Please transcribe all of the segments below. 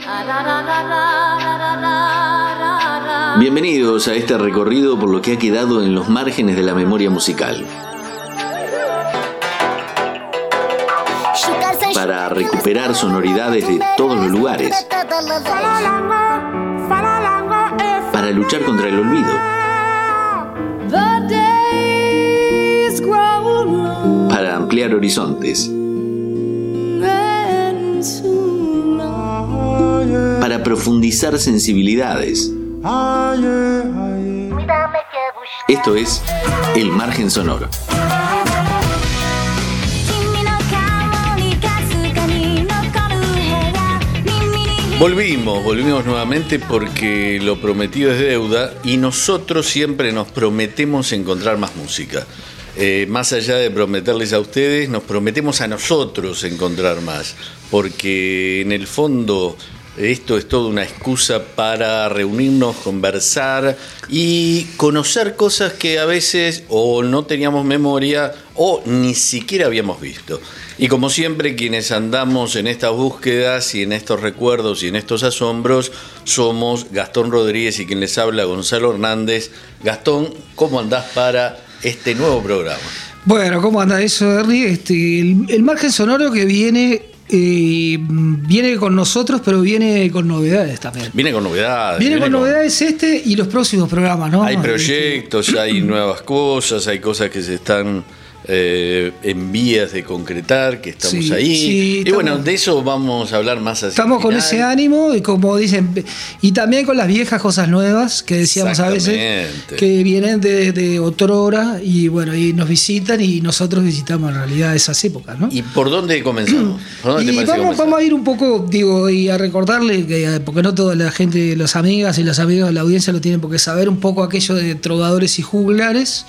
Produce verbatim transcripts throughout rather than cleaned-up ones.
Bienvenidos a este recorrido por lo que ha quedado en los márgenes de la memoria musical. Para recuperar sonoridades de todos los lugares. Para luchar contra el olvido. Para ampliar horizontes. Para profundizar sensibilidades. Esto es El Margen Sonoro. Volvimos, volvimos nuevamente porque lo prometido es deuda y nosotros siempre nos prometemos encontrar más música. Eh, más allá de prometerles a ustedes, nos prometemos a nosotros encontrar más, porque en el fondo esto es toda una excusa para reunirnos, conversar y conocer cosas que a veces o no teníamos memoria o ni siquiera habíamos visto. Y como siempre, quienes andamos en estas búsquedas y en estos recuerdos y en estos asombros, somos Gastón Rodríguez y quien les habla, Gonzalo Hernández. Gastón, ¿cómo andás para este nuevo programa? Bueno, ¿cómo anda eso, Ernie? Este, el, el Margen Sonoro que viene... Eh, viene con nosotros, pero viene con novedades también. Viene con novedades. Viene, viene con, con novedades este y los próximos programas, ¿no? Hay proyectos, este... hay nuevas cosas, hay cosas que se están eh, en vías de concretar, que estamos sí, ahí. Sí, y estamos, bueno, de eso vamos a hablar más hacia Estamos con ese ánimo y como dicen, y también con las viejas cosas nuevas que decíamos a veces, que vienen de, de otrora y bueno, y nos visitan y nosotros visitamos en realidad esas épocas, ¿no? ¿Y por dónde comenzamos? ¿Por dónde y te vamos, vamos a ir un poco, digo, y a recordarle, que porque no toda la gente, las amigas y los amigos de la audiencia lo tienen por qué saber, un poco aquello de trovadores y juglares.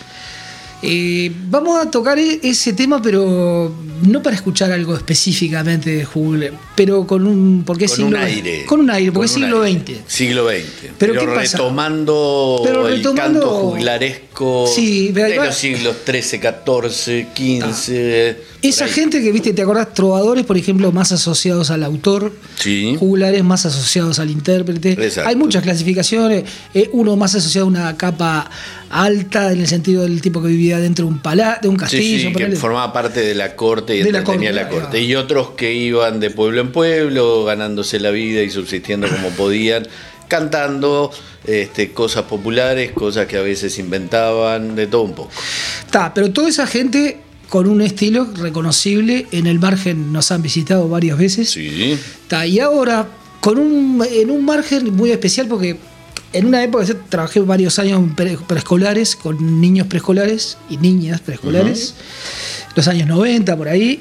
Eh, vamos a tocar ese tema, pero no para escuchar algo específicamente de juglar, pero con un porque con siglo, un aire, con un aire, porque es siglo aire. veinte. Siglo veinte. Pero, pero ¿qué pasa? retomando, pero retomando el canto juglaresco sí, de los siglos trece, catorce, quince. Ah. Esa gente que, viste, ¿te acordás? Trovadores, por ejemplo, más asociados al autor. Sí. Juglares más asociados al intérprete. Exacto. Hay muchas clasificaciones. Eh, uno más asociado a una capa alta, en el sentido del tipo que vivía dentro de un palacio, de un castillo. Sí, sí, que ponele. formaba parte de la corte y de la entretenía corte, la corte. Y otros que iban de pueblo en pueblo, ganándose la vida y subsistiendo como podían, cantando este, cosas populares, cosas que a veces inventaban, de todo un poco. Está, pero toda esa gente con un estilo reconocible, en el margen nos han visitado varias veces. Sí. Está, y ahora, con un, en un margen muy especial, porque en una época yo trabajé varios años en pre- preescolares, con niños preescolares y niñas preescolares, uh-huh. los años noventa, por ahí,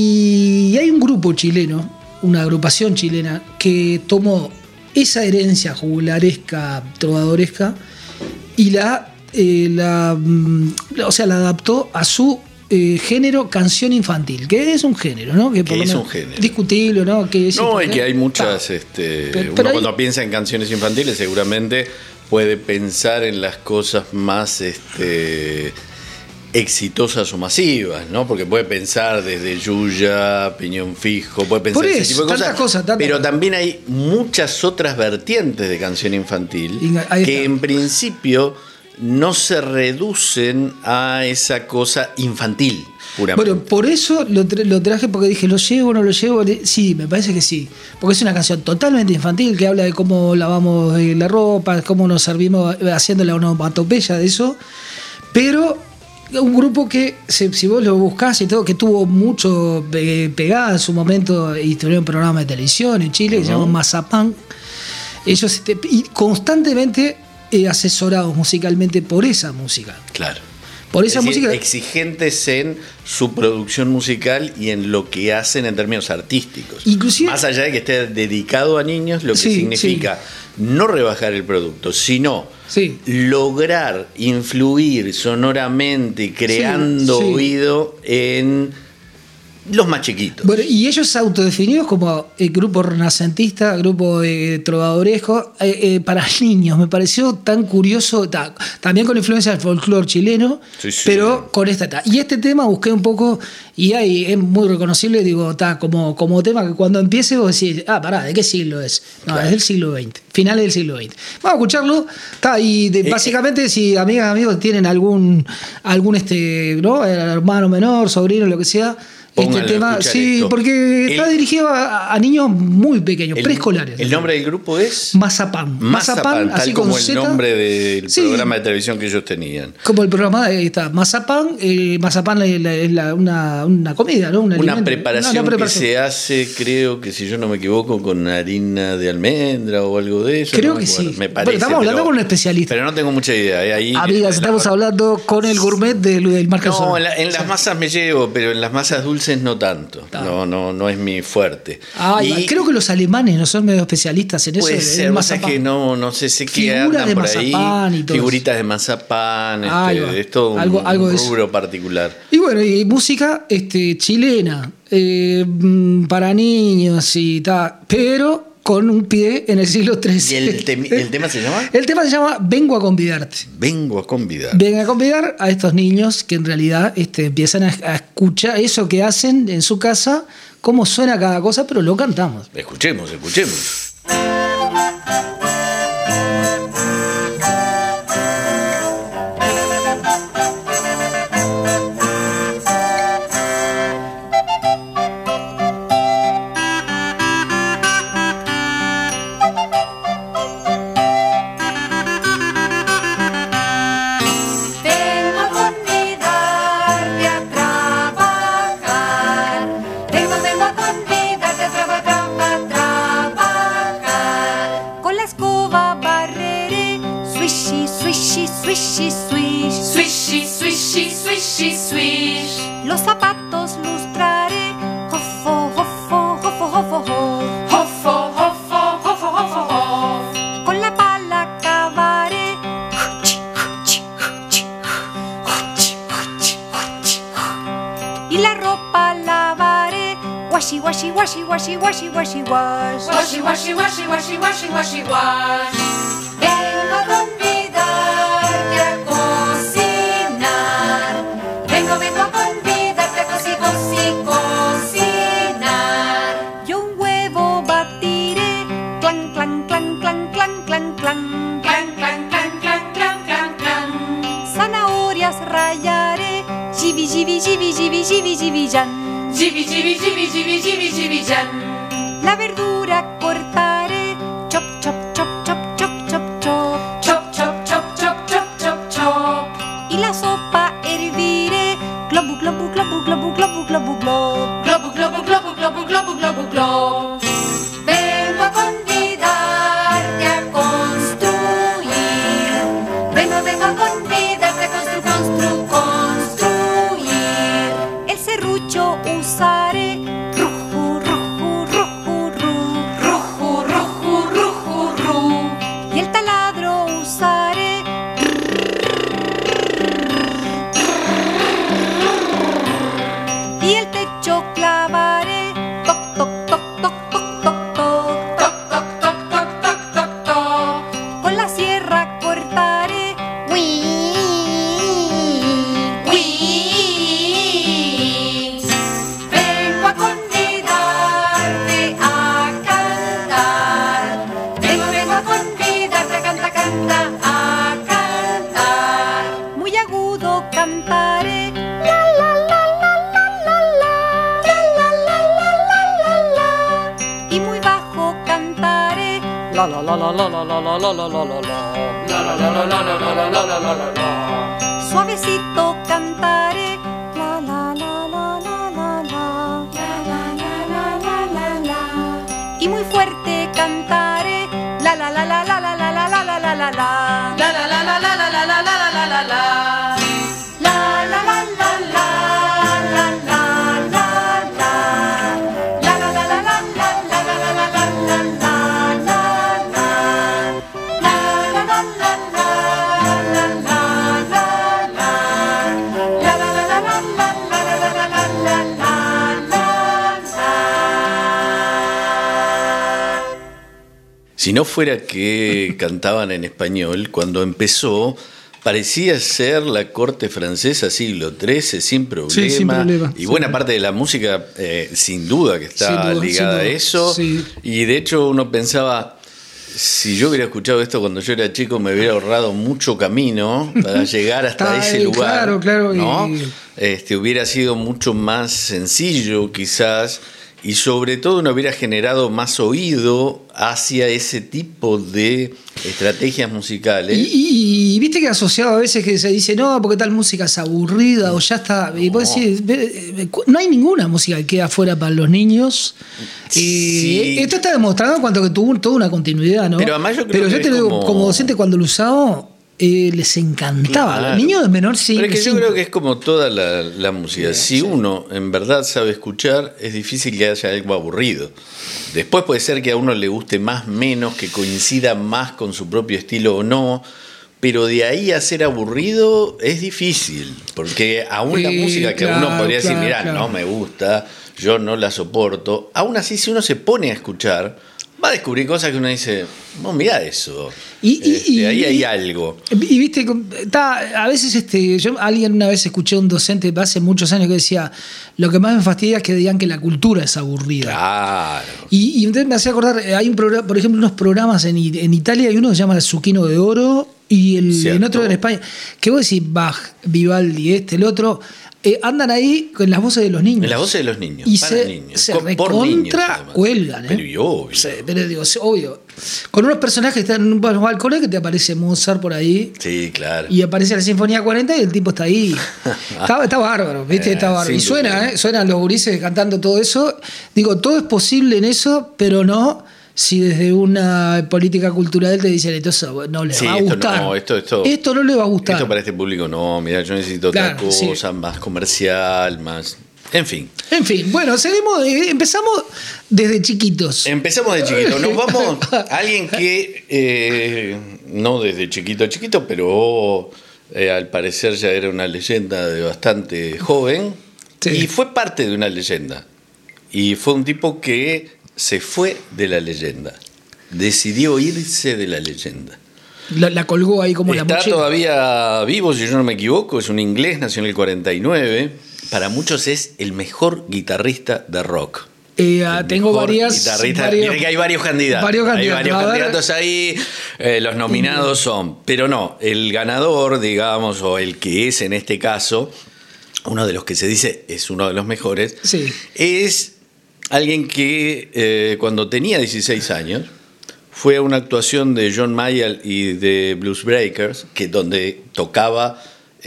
y hay un grupo chileno, una agrupación chilena, que tomó esa herencia juglaresca, trovadoresca, y la, eh, la, o sea, la adaptó a su Eh, género canción infantil, que es un género, ¿no? Que, por que es menos, un género discutible, ¿no? Que es no, es que hay muchas ah, este, pero, pero uno hay... cuando piensa en canciones infantiles seguramente puede pensar en las cosas más este, exitosas o masivas, ¿no? Porque puede pensar desde Yuya, Piñón Fijo, puede pensar eso, ese tipo de cosas, cosa, pero cosa. También hay muchas otras vertientes de canción infantil que en principio no se reducen a esa cosa infantil, puramente. Bueno, por eso lo, tra- lo traje, porque dije, ¿lo llevo o no lo llevo? Sí, me parece que sí. Porque es una canción totalmente infantil que habla de cómo lavamos la ropa, cómo nos servimos haciendo la onomatopeya de eso. Pero un grupo que, si vos lo buscás y todo, que tuvo mucho eh, pegada en su momento y tuvieron un programa de televisión en Chile, uh-huh. que se llama Mazapán. Ellos este, y constantemente Eh, asesorados musicalmente por esa música. Claro. Por esa es decir, música. Exigentes en su producción musical y en lo que hacen en términos artísticos. Inclusive, más allá de que esté dedicado a niños, lo que sí, significa sí. no rebajar el producto, sino sí. lograr influir sonoramente, creando sí, sí. oído en los más chiquitos. Bueno, y ellos autodefinidos como el grupo renacentista, grupo eh, trovadoresco, eh, eh, para niños. Me pareció tan curioso, ta, también con influencia del folclore chileno, sí, sí. pero con esta. Ta. Y este tema busqué un poco, y ahí es muy reconocible, digo, ta, como, como tema que cuando empiece vos decís, ah, pará, ¿de qué siglo es? No, claro. Es del siglo veinte, finales del siglo veinte. Vamos a escucharlo, ta, y de, eh, básicamente, eh. si amigas, amigos tienen algún, algún este, ¿no? hermano menor, sobrino, lo que sea, este tema, sí, esto. porque el, está dirigido a, a niños muy pequeños, el, preescolares. ¿El nombre del grupo es? Mazapán. Mazapán, tal así como el Z, nombre del sí, programa de televisión que ellos tenían. Como el programa, ahí está, Mazapán. Eh, Mazapán es, la, es la, una, una comida, ¿no? Una, una preparación, una, una preparación que se hace, creo que si yo no me equivoco, con harina de almendra o algo de eso. Creo no que sí. Me parece, pero estamos hablando pero, con un especialista. Pero no tengo mucha idea. ¿eh? Ahí, Amigas, estamos la, hablando con el gourmet del, del Marco No, en, la, en las masas me llevo, pero en las masas dulces no tanto. No, no, no es mi fuerte. Ah, y creo que los alemanes no son medio especialistas en eso. Puede ser, o sea que no, no sé, sé que andan de por mazapán ahí. Y todo figuritas de mazapán, ah, este, es todo algo, un, algo un de rubro particular. Y bueno, y música este, chilena, eh, para niños y tal, pero con un pie en el siglo trece. ¿Y el, te el tema se llama? El tema se llama Vengo a convidarte. Vengo a convidar. Vengo a convidar a estos niños que en realidad este, empiezan a, a escuchar eso que hacen en su casa, cómo suena cada cosa, pero lo cantamos. Escuchemos, escuchemos. Washi, washi, washi, washi, washi, washi, wash. Washi, washi, washi, washi, washi, washi, wash. Vengo a convidarte a cocinar. Vengo, vengo a convidarte a cosi, cosi, cocinar. Yo un huevo batiré. Clan, clan, clan, clan, clan, clan, clan. Clan, clan, clan, clan, clan, clan, clan. Zanahorias rallaré. Jibi, jibi, jibi, jibi, jibi, jibi, jan. Jibi, jibi, jibi, jibi, jibi, jibi, jan. La verdura cortaré. Chop, chop, chop, chop, chop, chop, chop. Chop, chop, chop, chop, chop, chop, chop. Y la sopa herviré. Globu, globu, globu, globu, globu, globu, globu. Globu, globu, globu, globu, globu, globu, globu. Vengo a convidarte a construir. Vengo, vengo a convidarte a construir, construir, construir. El serrucho usaré. Ruju, ruju, ruju, ru. Ruju, ruju, ruju, ru. Y el taladro usaré. Y el techo clavaré. Toc, toc, toc, toc, toc, toc, toc. Toc, toc, toc, toc, toc, toc, toc. Con la sierra cortaré. Uy, uy. Vengo a convidarte a cantar. Vengo, vengo a convidarte a cantar, canta, a cantar. Muy agudo cantaré. La, la, la, la, la, la, la. La, la, la, la, la, la, la. Y muy bajo cantaré. La la la la la la la la la la la la la. La la la la la la la la la la la la. Suavecito cantaré. La la la la la la la. La la la la la la la. Y muy fuerte cantaré. La la la la la la la la la la la la la. La la la la la la la la la la la la la. La la la la la la la la la. La la la la la la la la la la la la la. La la la la la la la la la. La la la la la la la la la la la la. Si no fuera que cantaban en español, cuando empezó parecía ser la corte francesa siglo trece sin problema, sí, sin problema y buena sí. parte de la música eh, sin duda que está duda, ligada a eso, sí. Y de hecho uno pensaba, si yo hubiera escuchado esto cuando yo era chico me hubiera ahorrado mucho camino para llegar hasta ese Ay, lugar, claro, claro, ¿no? y... este, hubiera sido mucho más sencillo quizás. Y sobre todo no hubiera generado más oído hacia ese tipo de estrategias musicales. Y, y, y viste que asociado a veces que se dice, no, porque tal música es aburrida o ya está. Y vos decís, no hay ninguna música que queda afuera para los niños. Sí. Eh, esto está demostrando cuanto que tuvo toda una continuidad, ¿no? Pero además yo creo Pero que yo te es digo, como... como docente, cuando lo usaba, eh, les encantaba. Claro. Los niños de menor sí. Pero es que sí. yo creo que es como toda la, la música. Si sí. uno en verdad sabe escuchar, es difícil que haya algo aburrido. Después puede ser que a uno le guste más, menos, que coincida más con su propio estilo o no. Pero de ahí a ser aburrido es difícil. Porque aún eh, la música que claro, uno podría claro, decir, mirá, claro. no me gusta, yo no la soporto. Aún así, si uno se pone a escuchar, va a descubrir cosas que uno dice, no, mirá eso. Y, y, este, y, ahí hay y, algo. Y viste, está, a veces este, yo alguien una vez escuché a un docente hace muchos años que decía, lo que más me fastidia es que digan que la cultura es aburrida. Claro. Y, y entonces me hacía acordar, hay un programa, por ejemplo, unos programas en, en Italia, hay uno que se llama El Zucchino de Oro y el, en otro en España, que vos decís Bach, Vivaldi, este, el otro. Eh, andan ahí con las voces de los niños. En las voces de los niños. Y para se, niños. se Con, recontra cuelgan. ¿eh? Pero y obvio. Sí, pero digo, obvio. Con unos personajes que están en un balcón que te aparece Mozart por ahí. Sí, claro. Y aparece la Sinfonía cuarenta y el tipo está ahí. está, está bárbaro, ¿viste? Está bárbaro. Y suena, ¿eh? Suenan los gurises cantando todo eso. Digo, todo es posible en eso, pero no si desde una política cultural te dicen esto no le sí, va a esto gustar. No, esto, esto, esto no le va a gustar. Esto para este público no, mira, yo necesito claro, otra cosa, sí. más comercial, más... En fin. En fin, bueno, seguimos, eh, empezamos desde chiquitos. Empezamos de chiquito. Nos vamos a alguien que, eh, no desde chiquito a chiquito, pero eh, al parecer ya era una leyenda de bastante joven. Sí. Y fue parte de una leyenda. Y fue un tipo que se fue de la leyenda. Decidió irse de la leyenda. La, la colgó ahí como Está la mochila. Está todavía vivo, si yo no me equivoco. Es un inglés, nació en el cuarenta y nueve. Para muchos es el mejor guitarrista de rock. Eh, tengo varias, varias. Mira que hay varios candidatos. Varios candidatos. Hay varios candidatos ahí. Eh, los nominados son. Pero no, el ganador, digamos, o el que es en este caso, uno de los que se dice es uno de los mejores, sí. es alguien que eh, cuando tenía dieciséis años fue a una actuación de John Mayall y de Blues Breakers, que donde tocaba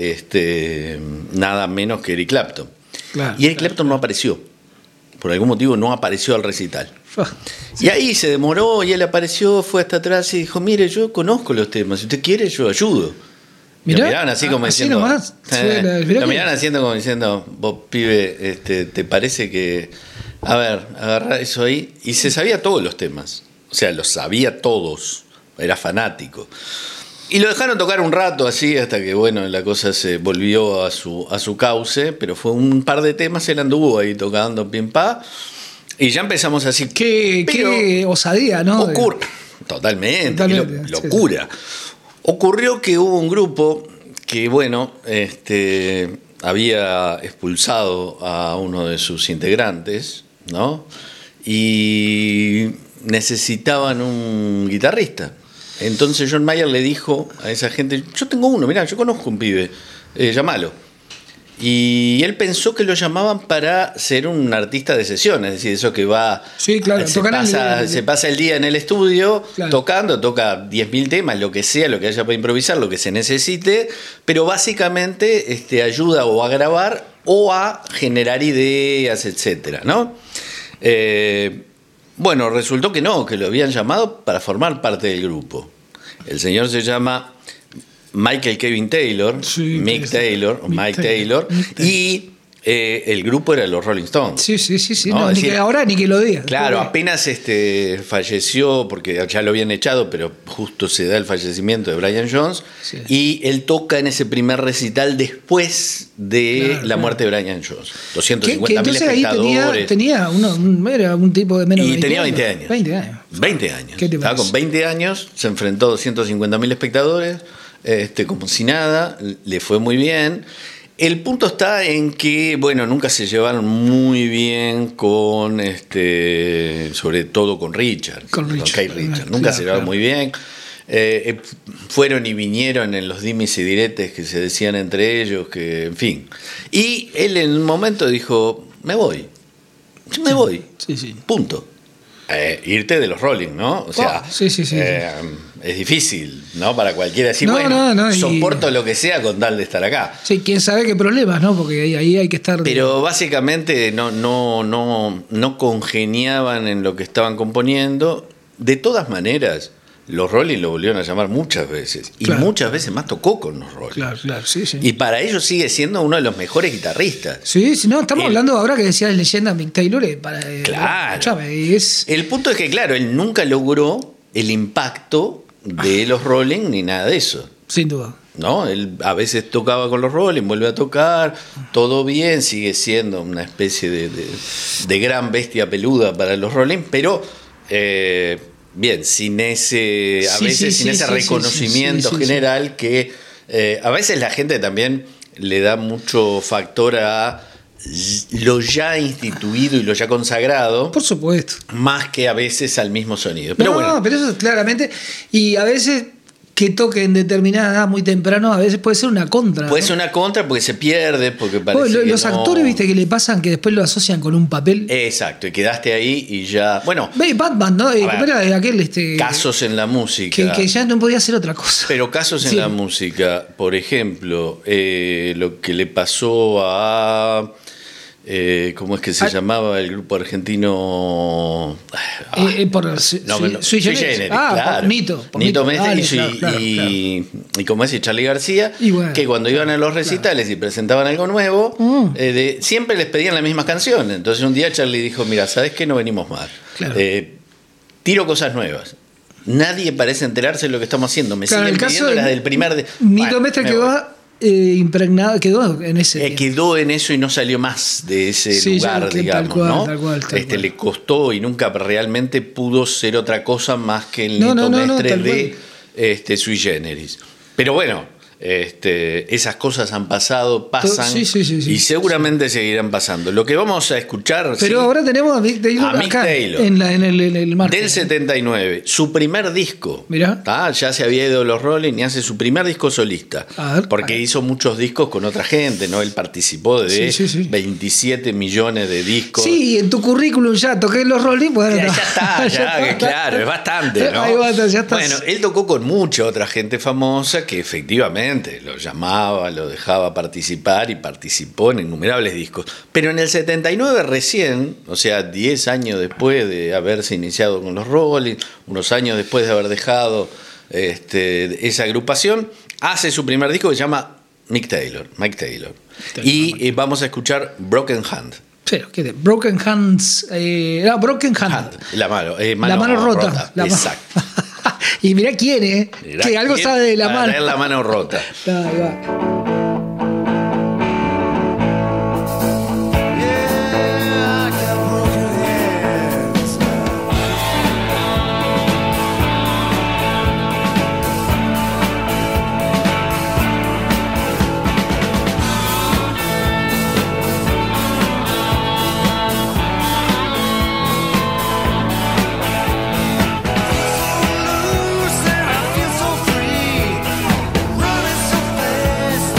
este, nada menos que Eric Clapton. Claro, y Eric claro, Clapton no apareció. Por algún motivo no apareció al recital. Sí. Y ahí se demoró y él apareció, fue hasta atrás y dijo, mire, yo conozco los temas, si usted quiere yo ayudo. Mirá, lo miraban así como así diciendo... Nomás. Eh, lo miraban haciendo como diciendo, vos pibe, este, ¿te parece que... A ver, agarrá eso ahí. Y se sabía todos los temas. O sea, los sabía todos. Era fanático. Y lo dejaron tocar un rato así hasta que, bueno, la cosa se volvió a su, a su cauce. Pero fue un par de temas, él anduvo ahí tocando pim pam. Y ya empezamos así. Qué, qué osadía, ¿no? Ocurre. Totalmente. Totalmente qué lo, locura. Sí, sí. Ocurrió que hubo un grupo que, bueno, este, había expulsado a uno de sus integrantes, ¿no? Y necesitaban un guitarrista. Entonces John Mayer le dijo a esa gente, yo tengo uno, mirá, yo conozco un pibe, eh, llámalo. Y él pensó que lo llamaban para ser un artista de sesión, es decir, eso que va, sí, claro, se, pasa, el... se pasa el día en el estudio, claro, tocando, toca diez mil temas, lo que sea, lo que haya para improvisar, lo que se necesite, pero básicamente este, ayuda o a grabar o a generar ideas, etcétera, ¿no? Eh, bueno, resultó que no, que lo habían llamado para formar parte del grupo. El señor se llama Michael Kevin Taylor, sí, Mick Taylor, o Mike Taylor, Taylor, y Eh, el grupo era los Rolling Stones. Sí, sí, sí, sí. No, No, es ni decir, que ahora ni que lo digas. Claro, Porque- apenas este falleció, porque ya lo habían echado, pero justo se da el fallecimiento de Brian Jones, Sí. y él toca en ese primer recital después de Claro, la claro. muerte de Brian Jones. que, que doscientos cincuenta mil entonces ahí tenía, espectadores. tenía uno, un, era un tipo de menos Y de tenía veinte años. veinte años. veinte años. ¿Qué te Estaba parece? con veinte años, se enfrentó a doscientos cincuenta mil espectadores, este, como si nada, le fue muy bien. El punto está en que, bueno, nunca se llevaron muy bien con, este, sobre todo con Richard, Con Richard, Keith Richards. claro, Nunca se llevaron claro. muy bien. Eh, eh, fueron y vinieron en los dimes y diretes que se decían entre ellos, que, en fin. Y él en un momento dijo, me voy, me voy, Sí, sí. punto. Eh, irte de los Rolling, ¿no? O sea, Oh, sí, sí, sí, eh, es difícil, ¿no? Para cualquiera decir, No, bueno, no, no, y- soporto lo que sea con tal de estar acá. Sí, quién sabe qué problemas, ¿no? Porque ahí, ahí hay que estar. de- Pero básicamente no, no, no, no congeniaban en lo que estaban componiendo. De todas maneras, los Rolling lo volvieron a llamar muchas veces. Y Claro. muchas veces más tocó con los Rolling. Claro, claro, sí, sí. Y para ellos sigue siendo uno de los mejores guitarristas. Sí, sí, no, estamos El- hablando ahora que decías leyenda Mick Taylor. eh, Para, eh, Claro. escuchame, es, El punto es que, claro, él nunca logró el impacto de los Rolling ni nada de eso. sin duda. ¿No? Él a veces tocaba con los Rolling, vuelve a tocar, todo bien, sigue siendo una especie de, de- de gran bestia peluda para los Rolling, pero eh, bien, sin ese, a Sí, veces sí, sin sí, ese sí, sí, reconocimiento sí, sí, sí. general que eh, a veces la gente también le da mucho factor a lo ya instituido y lo ya consagrado, Por supuesto. más que a veces al mismo sonido. Pero no, bueno, pero eso claramente. Y a veces que toquen determinada edad muy temprano, a veces puede ser una contra. puede ¿no? ser una contra porque se pierde, porque parece Vos, lo- que los no- actores, viste, que le pasan que después lo asocian con un papel. Exacto, y quedaste ahí y ya. Bueno, Ve, Batman, ¿no? Eh, ver, ¿cómo era aquel este, casos en la música. que, que ya no podía hacer otra cosa. Pero casos en Sí. la música, por ejemplo, eh, lo que le pasó a. Eh, ¿Cómo es que se Ah. llamaba el grupo argentino? Ah, Eh, eh, por su- no, su- me- no, Sui Sui Generis. Generis, Ah, claro. por Nito, por Nito Nito. Mestre Dale, y, Sui- claro, claro, y, y como es, y Charlie García, Y bueno, que cuando iban a los recitales y presentaban algo nuevo, Mm. eh, de- siempre les pedían las mismas canciones. Entonces un día Charlie dijo, mira, ¿sabes qué? No venimos más. Claro. Eh, tiro cosas nuevas. Nadie parece enterarse de lo que estamos haciendo. Me Claro, siguen el caso pidiendo de las del primer... De... Nito Bueno, Mestre me quedó voy. eh, impregnado, quedó en ese. Eh, quedó en eso y no salió más de ese Sí, lugar, ya, que tal digamos, cual, ¿no? tal cual, tal este, cual. le costó y nunca realmente pudo ser otra cosa más que el No, Nito no, no, no, Mestre tal de cual. este, Sui Generis. Pero bueno, este, esas cosas han pasado, pasan Sí, sí, sí, sí. y seguramente seguirán pasando. Lo que vamos a escuchar Pero sí, ahora tenemos a Mick Taylor A Mick acá, Taylor. En, la, en el, en el marco. del setenta y nueve, su primer disco. Mirá. ¿tá? Ya se había ido de los Rolling y hace su primer disco solista. A ver, porque a ver. hizo muchos discos con otra gente, ¿no? Él participó de Sí, sí, sí. veintisiete millones de discos. Sí, en tu currículum ya toqué en los Rolling. Bueno, Ya, no. ya está, ya, que claro, es bastante, ¿no? Ahí va, ya estás. Bueno, él tocó con mucha otra gente famosa que efectivamente lo llamaba, lo dejaba participar y participó en innumerables discos. Pero en el setenta y nueve recién, o sea, diez años después de haberse iniciado con los Rolling, unos años después de haber dejado este, esa agrupación, hace su primer disco que se llama Mick Taylor, Mike Taylor. Y eh, vamos a escuchar Broken Hand. Pero, ¿qué de? Broken Hands. Eh, no, Broken Hand. Hand, la mano, eh, mano la mano rota. La mano- Exacto. Y mirá quién, ¿eh? Mirá que algo quién sabe de la para mano. tener la mano rota. Ahí va. Loose and I feel so free, running so fast.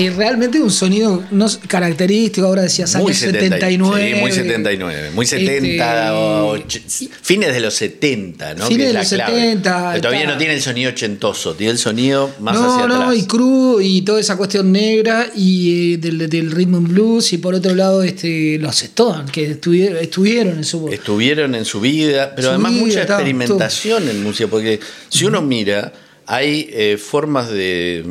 eh, realmente un sonido no característico, ahora decías años setenta y nueve. Sí, muy setenta y nueve, muy setenta, este, fines de los setenta, ¿no? Fines que de es los la clave. setenta. Pero todavía está, no tiene el sonido ochentoso, tiene el sonido más no, hacia no, atrás. y crudo y toda esa cuestión negra y eh, del, del rhythm and blues, y por otro lado este, los Stones, que estuvieron, estuvieron en su Estuvieron en su vida, pero su además vida, mucha está, experimentación todo. En música, porque si uno mira, hay eh, formas de,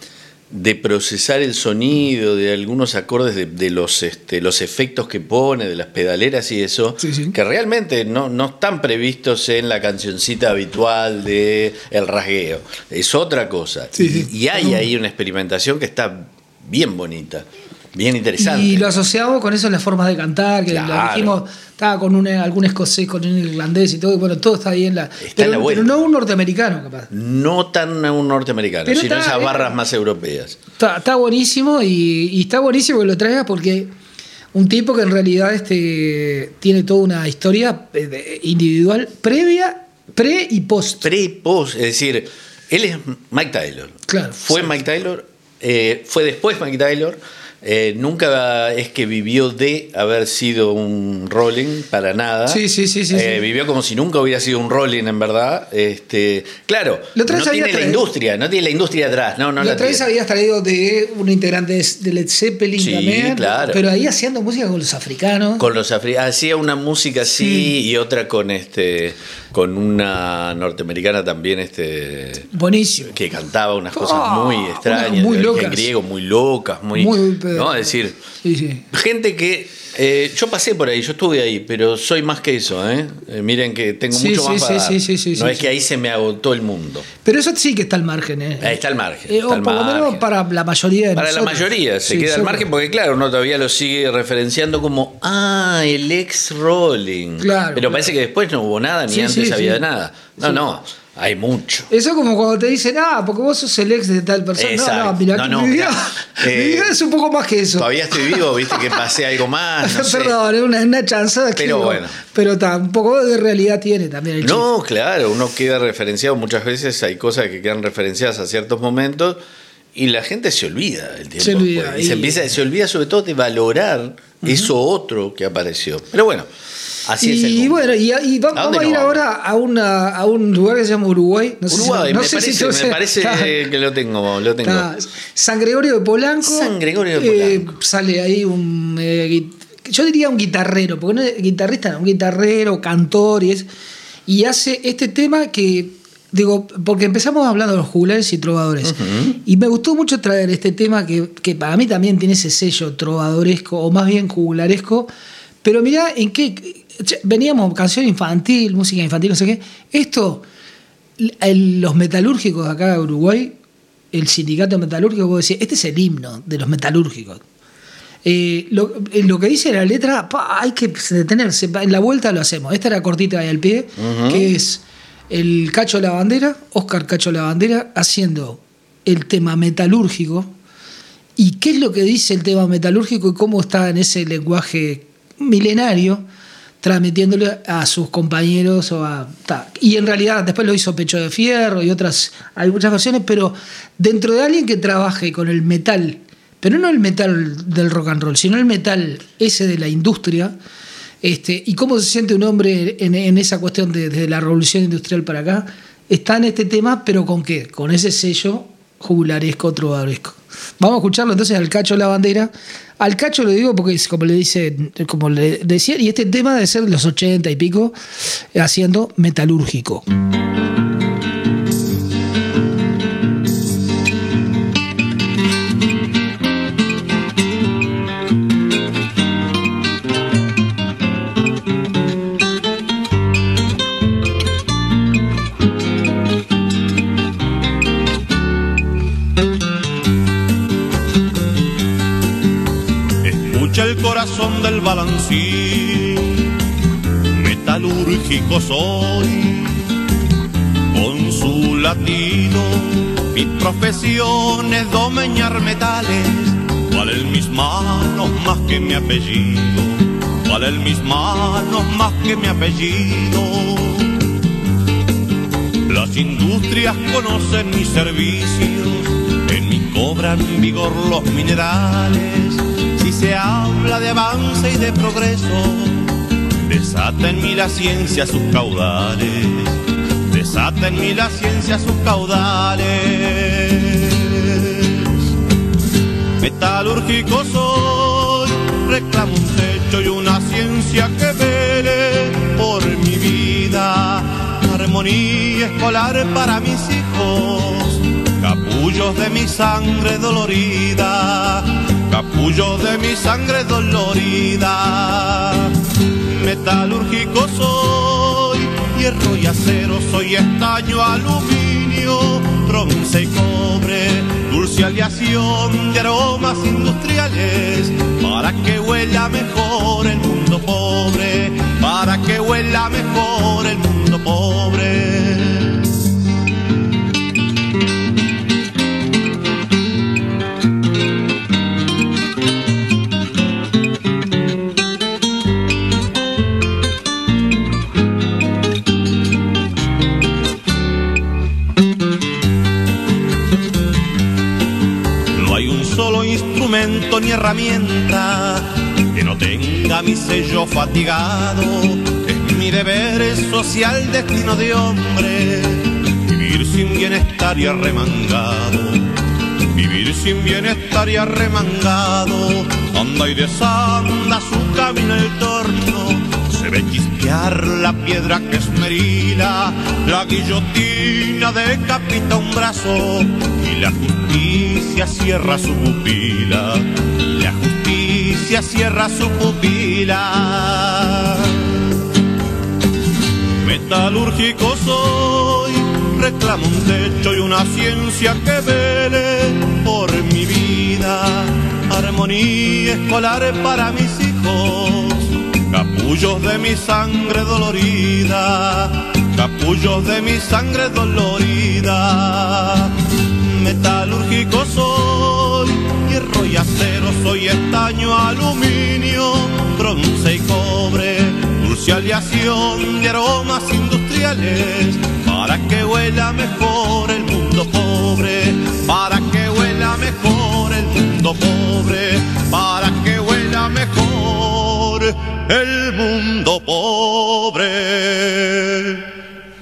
de procesar el sonido, de algunos acordes, de, de los, este, los efectos que pone, de las pedaleras y eso, sí, sí. que realmente no, no están previstos en la cancioncita habitual de el rasgueo. Es otra cosa. Sí, y, sí. y hay ahí una experimentación que está bien bonita. Bien interesante. Y lo asociamos con eso en las formas de cantar, que claro. lo dijimos, estaba con un, algún escocés, con un irlandés y todo, y bueno, todo está ahí en la. Está pero, en la vuelta. pero no un norteamericano, capaz. No tan un norteamericano, Pero sino está, esas eh, barras más europeas. Está, está buenísimo y, y está buenísimo que lo traigas porque un tipo que en realidad este, tiene toda una historia individual previa, pre y post. Pre y post, es decir, él es Mike Taylor. Claro. Fue sí. Mike Taylor, eh, fue después Mike Taylor. Eh, nunca es que vivió de haber sido un Rolling, para nada. Sí, sí, sí, sí, eh, sí. Vivió como si nunca hubiera sido un Rolling, en verdad. Este, claro, Lo no traes tiene había la traído- industria, no tiene la industria atrás. No, no La la otra vez tiene. habías traído de un integrante de de Led Zeppelin Sí, también, claro. pero ahí haciendo música con los africanos. Con los africanos. Hacía una música así Sí. y otra con este con una norteamericana también este Buenísimo. que cantaba unas cosas Oh, muy extrañas, muy de origen locas. griego, muy locas, muy, Muy, pero- ¿no? Es decir, Sí, sí. gente que eh, yo pasé por ahí, yo estuve ahí, pero soy más que eso, ¿eh? Eh, miren que tengo Sí, mucho sí, más sí, para dar. sí, sí, sí, no sí, es sí. que ahí se me agotó el mundo. Pero eso sí que está al margen, ¿eh? Ahí está el margen. Eh, está o al por lo menos margen. para la mayoría de Para la nosotros. mayoría se Sí, queda al yo- margen porque, claro, uno todavía lo sigue referenciando como, ah, el ex Rolling. Claro, Pero claro. parece que después no hubo nada, ni Sí, antes sí, había sí. nada. No, Sí. no, hay mucho. Eso es como cuando te dicen, ah, porque vos sos el ex de tal persona. Exacto. No, no, mira, No, no, mi, vida, mirá, mi eh, vida es un poco más que eso. Todavía estoy vivo, viste que pasé algo más. No sé. Perdón, es una, una chanzada que Pero digo, bueno. Pero ta, un poco de realidad tiene también el No, claro, uno queda referenciado muchas veces, hay cosas que quedan referenciadas a ciertos momentos y la gente se olvida del tiempo. Se olvida, después. Y y- se, empieza, se olvida sobre todo de valorar eso otro que apareció. Pero bueno, así es el Y mundo. bueno, y, y va- ¿A vamos dónde a ir nos vamos? ahora a, una, a un lugar que se llama Uruguay. No sé si- Uruguay, no me sé si parece, tú- me parece está- que lo tengo. Lo tengo. está San Gregorio de Polanco. San Gregorio de eh, Polanco. sale ahí un. eh, gui- yo diría un guitarrero, porque no es guitarrista, no, un guitarrero, cantor, y, es, y hace este tema que. Digo, porque empezamos hablando de los juglares y trovadores. Ujú. Y me gustó mucho traer este tema que, que para mí también tiene ese sello trovadoresco, o más bien juglaresco. Pero mirá en qué. Veníamos, canción infantil, música infantil, no sé qué. Esto, el- los metalúrgicos acá de Uruguay, el sindicato metalúrgico, vos decís, este es el himno de los metalúrgicos. Eh, lo, eh, lo que dice la letra, pa, hay que detenerse. En la vuelta lo hacemos. Esta era cortita ahí al pie, Ujú. que es el Cacho Lavandera, Oscar Cacho Lavandera, haciendo el tema metalúrgico. ¿Y qué es lo que dice el tema metalúrgico y cómo está en ese lenguaje milenario, transmitiéndole a sus compañeros? O a, ta. Y en realidad después lo hizo Pecho de Fierro y otras, hay muchas versiones, pero dentro de alguien que trabaje con el metal, pero no el metal del rock and roll, sino el metal ese de la industria, este, y cómo se siente un hombre en, en esa cuestión de, de la revolución industrial para acá, está en este tema, pero ¿con qué? Con ese sello juglaresco, trovadoresco. Vamos a escucharlo entonces al Cacho Lavandera. Al Cacho lo digo porque es como le dice, como le decía, y este tema debe ser de los ochenta y pico, haciendo metalúrgico. Escucha el corazón del balancín, metalúrgico soy, con su latido, mi profesión es domeñar metales, valen mis manos más que mi apellido, valen mis manos más que mi apellido. Las industrias conocen mis servicios, en mi cobre cobran vigor los minerales, si se habla de avance y de progreso, desata en mí la ciencia sus caudales, desata en mí la ciencia sus caudales. Metalúrgico soy, reclamo un techo y una ciencia que vele por mi vida, armonía escolar para mis hijos, capullos de mi sangre dolorida, capullos de mi sangre dolorida. Metalúrgico soy, hierro y acero, soy estaño, aluminio, bronce y cobre, dulce aleación de aromas industriales, para que huela mejor el mundo pobre, para que huela mejor el mundo pobre. Ni herramienta que no tenga mi sello fatigado, es mi deber social, destino de hombre, vivir sin bienestar y arremangado, vivir sin bienestar y arremangado. Anda y desanda su camino el torno, se ve chispear la piedra que esmerila, la guillotina decapita un brazo y la justicia cierra su pupila, la justicia cierra su pupila. Metalúrgico soy, reclamo un techo y una ciencia que vele por mi vida, armonía escolar para mis hijos, capullos de mi sangre dolorida, capullos de mi sangre dolorida. Metalúrgico soy, hierro y acero, soy estaño, aluminio, bronce y cobre, dulce aleación de aromas industriales, para que huela mejor el mundo pobre, para que huela mejor el mundo pobre, para que huela mejor el mundo pobre.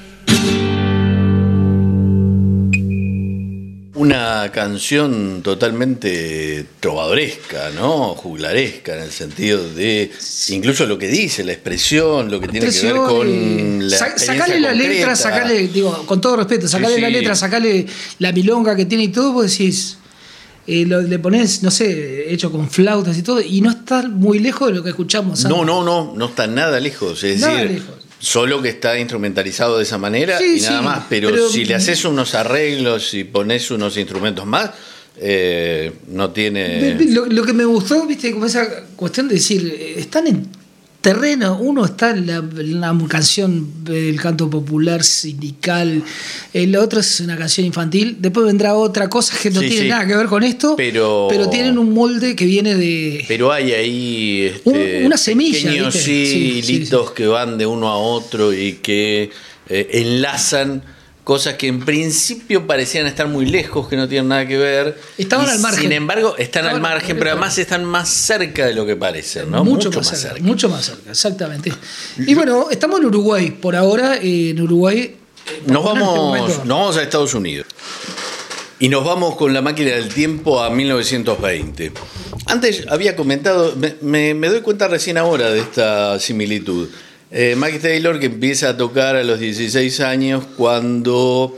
Una canción totalmente trovadoresca, ¿no? Juglaresca, en el sentido de incluso lo que dice, la expresión, lo que tiene que ver con la Sa sacale la concreta. letra, sacale, digo, con todo respeto, sacale sí, la sí. letra, sacale la milonga que tiene y todo, vos decís, eh, lo, le ponés, no sé, hecho con flautas y todo, y no está muy lejos de lo que escuchamos antes. No, no, no, no está nada lejos, es nada decir, lejos. Solo que está instrumentalizado de esa manera sí, y nada sí, más, pero, pero si le haces unos arreglos y pones unos instrumentos más, eh, no tiene... Lo, lo que me gustó, viste, como esa cuestión de decir, están en terreno, uno está en la, en la canción del canto popular sindical, el otro es una canción infantil, después vendrá otra cosa que no sí, tiene sí. nada que ver con esto, pero, pero tienen un molde que viene de... Pero hay ahí este, un, una semilla, pequeños sí, hilitos sí, sí. que van de uno a otro y que eh, enlazan cosas que en principio parecían estar muy lejos, que no tienen nada que ver. Estaban al margen. Sin embargo, están Estaban al margen, pero además están más cerca de lo que parecen, ¿no? Mucho, mucho más, más cerca, cerca. Mucho más cerca, exactamente. Y bueno, estamos en Uruguay. Por ahora, eh, en Uruguay... Eh, nos, vamos, este nos vamos a Estados Unidos. Y nos vamos con la máquina del tiempo a mil novecientos veinte. Antes había comentado, me, me, me doy cuenta recién ahora de esta similitud. Eh, Mick Taylor, que empieza a tocar a los dieciséis años cuando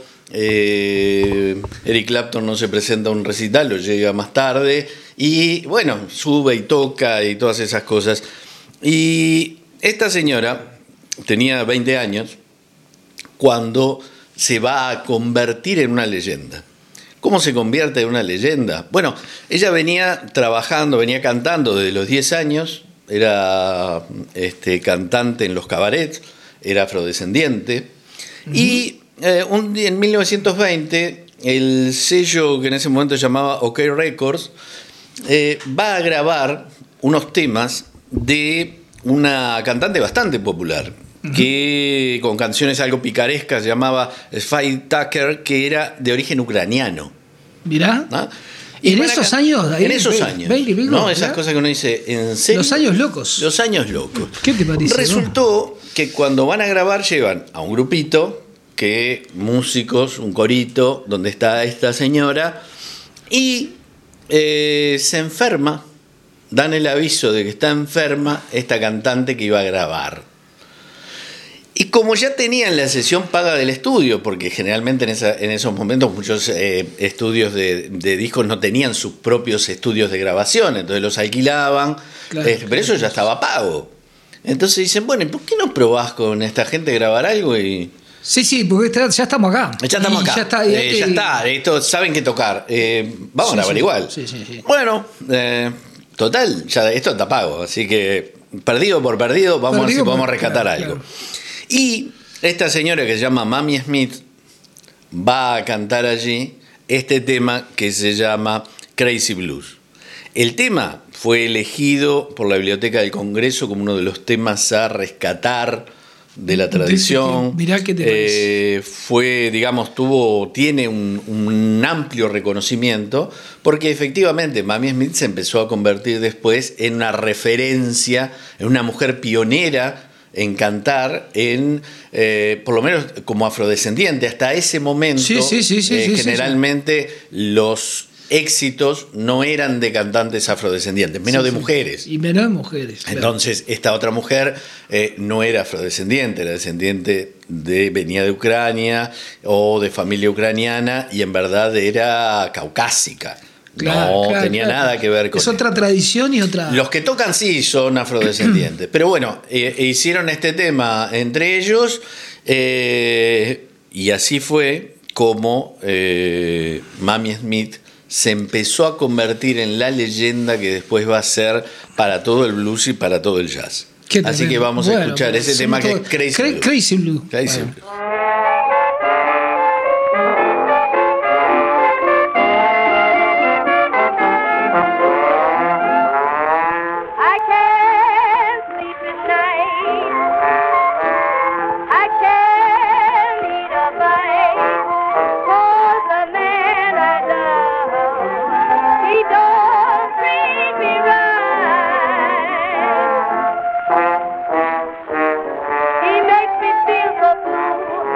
eh, Eric Clapton no se presenta a un recital, o llega más tarde, y bueno, sube y toca y todas esas cosas. Y esta señora tenía veinte años cuando se va a convertir en una leyenda. ¿Cómo se convierte en una leyenda? Bueno, ella venía trabajando, venía cantando desde los diez años, era este, cantante en los cabarets, era afrodescendiente, uh-huh. y eh, un día, en mil novecientos veinte, el sello que en ese momento se llamaba OK Records eh, va a grabar unos temas de una cantante bastante popular, uh-huh. que con canciones algo picarescas se llamaba Faye Tucker, que era de origen ucraniano. Mirá. ¿Ah? Y en para esos acá- años, ahí, en esos veinte, años, veinte y pico, ¿no? ¿verdad? Esas cosas que uno dice, ¿en serio? Los años locos. Los años locos. ¿Qué te parece, Resultó que cuando van a grabar llevan a un grupito, que músicos, un corito, donde está esta señora, y eh, se enferma, dan el aviso de que está enferma esta cantante que iba a grabar. Y como ya tenían la sesión paga del estudio, porque generalmente en, esa, en esos momentos muchos eh, estudios de, de discos no tenían sus propios estudios de grabación, entonces los alquilaban, Claro, eh, pero claro, eso ya estaba pago. Entonces dicen, bueno, ¿y por qué no probás con esta gente a grabar algo? Y Sí, sí, porque está- ya estamos acá. ya estamos Y acá. Ya está, y hay Eh, que- ya está, esto saben qué tocar. Eh, vamos Sí, a grabar sí. igual. Sí, sí, sí. Bueno, eh, total, ya esto está pago, así que perdido por perdido, vamos a ver si Perdido podemos por- rescatar claro, algo. claro. Y esta señora que se llama Mamie Smith va a cantar allí este tema que se llama Crazy Blues. El tema fue elegido por la Biblioteca del Congreso como uno de los temas a rescatar de la Dice que- tradición. mirá qué te Eh, fue, digamos, tuvo, tiene un, un amplio reconocimiento, porque efectivamente Mamie Smith se empezó a convertir después en una referencia, en una mujer pionera en cantar, en eh, por lo menos como afrodescendiente. Hasta ese momento, Sí, sí, sí, sí, eh, sí, sí, generalmente los éxitos no eran de cantantes afrodescendientes, menos Sí, de sí. mujeres. Y menos de mujeres. claro. Entonces, esta otra mujer eh, no era afrodescendiente, era descendiente de, venía de Ucrania o de familia ucraniana y en verdad era caucásica. Claro, no claro, tenía claro. nada que ver con Es otra tradición y otra. los que tocan sí son afrodescendientes. Pero bueno, eh, hicieron este tema entre ellos eh, y así fue como eh, Mamie Smith se empezó a convertir en la leyenda que después va a ser para todo el blues y para todo el jazz. Qué Así tremendo. que vamos a Bueno, escuchar pero ese somos tema que es todos- Crazy Cra- Blue. Crazy Blue. Crazy Bueno. Blue. I can't sleep at night. I can't eat a bite. 'Cause the man I love, he don't treat me right. He makes me feel so blue.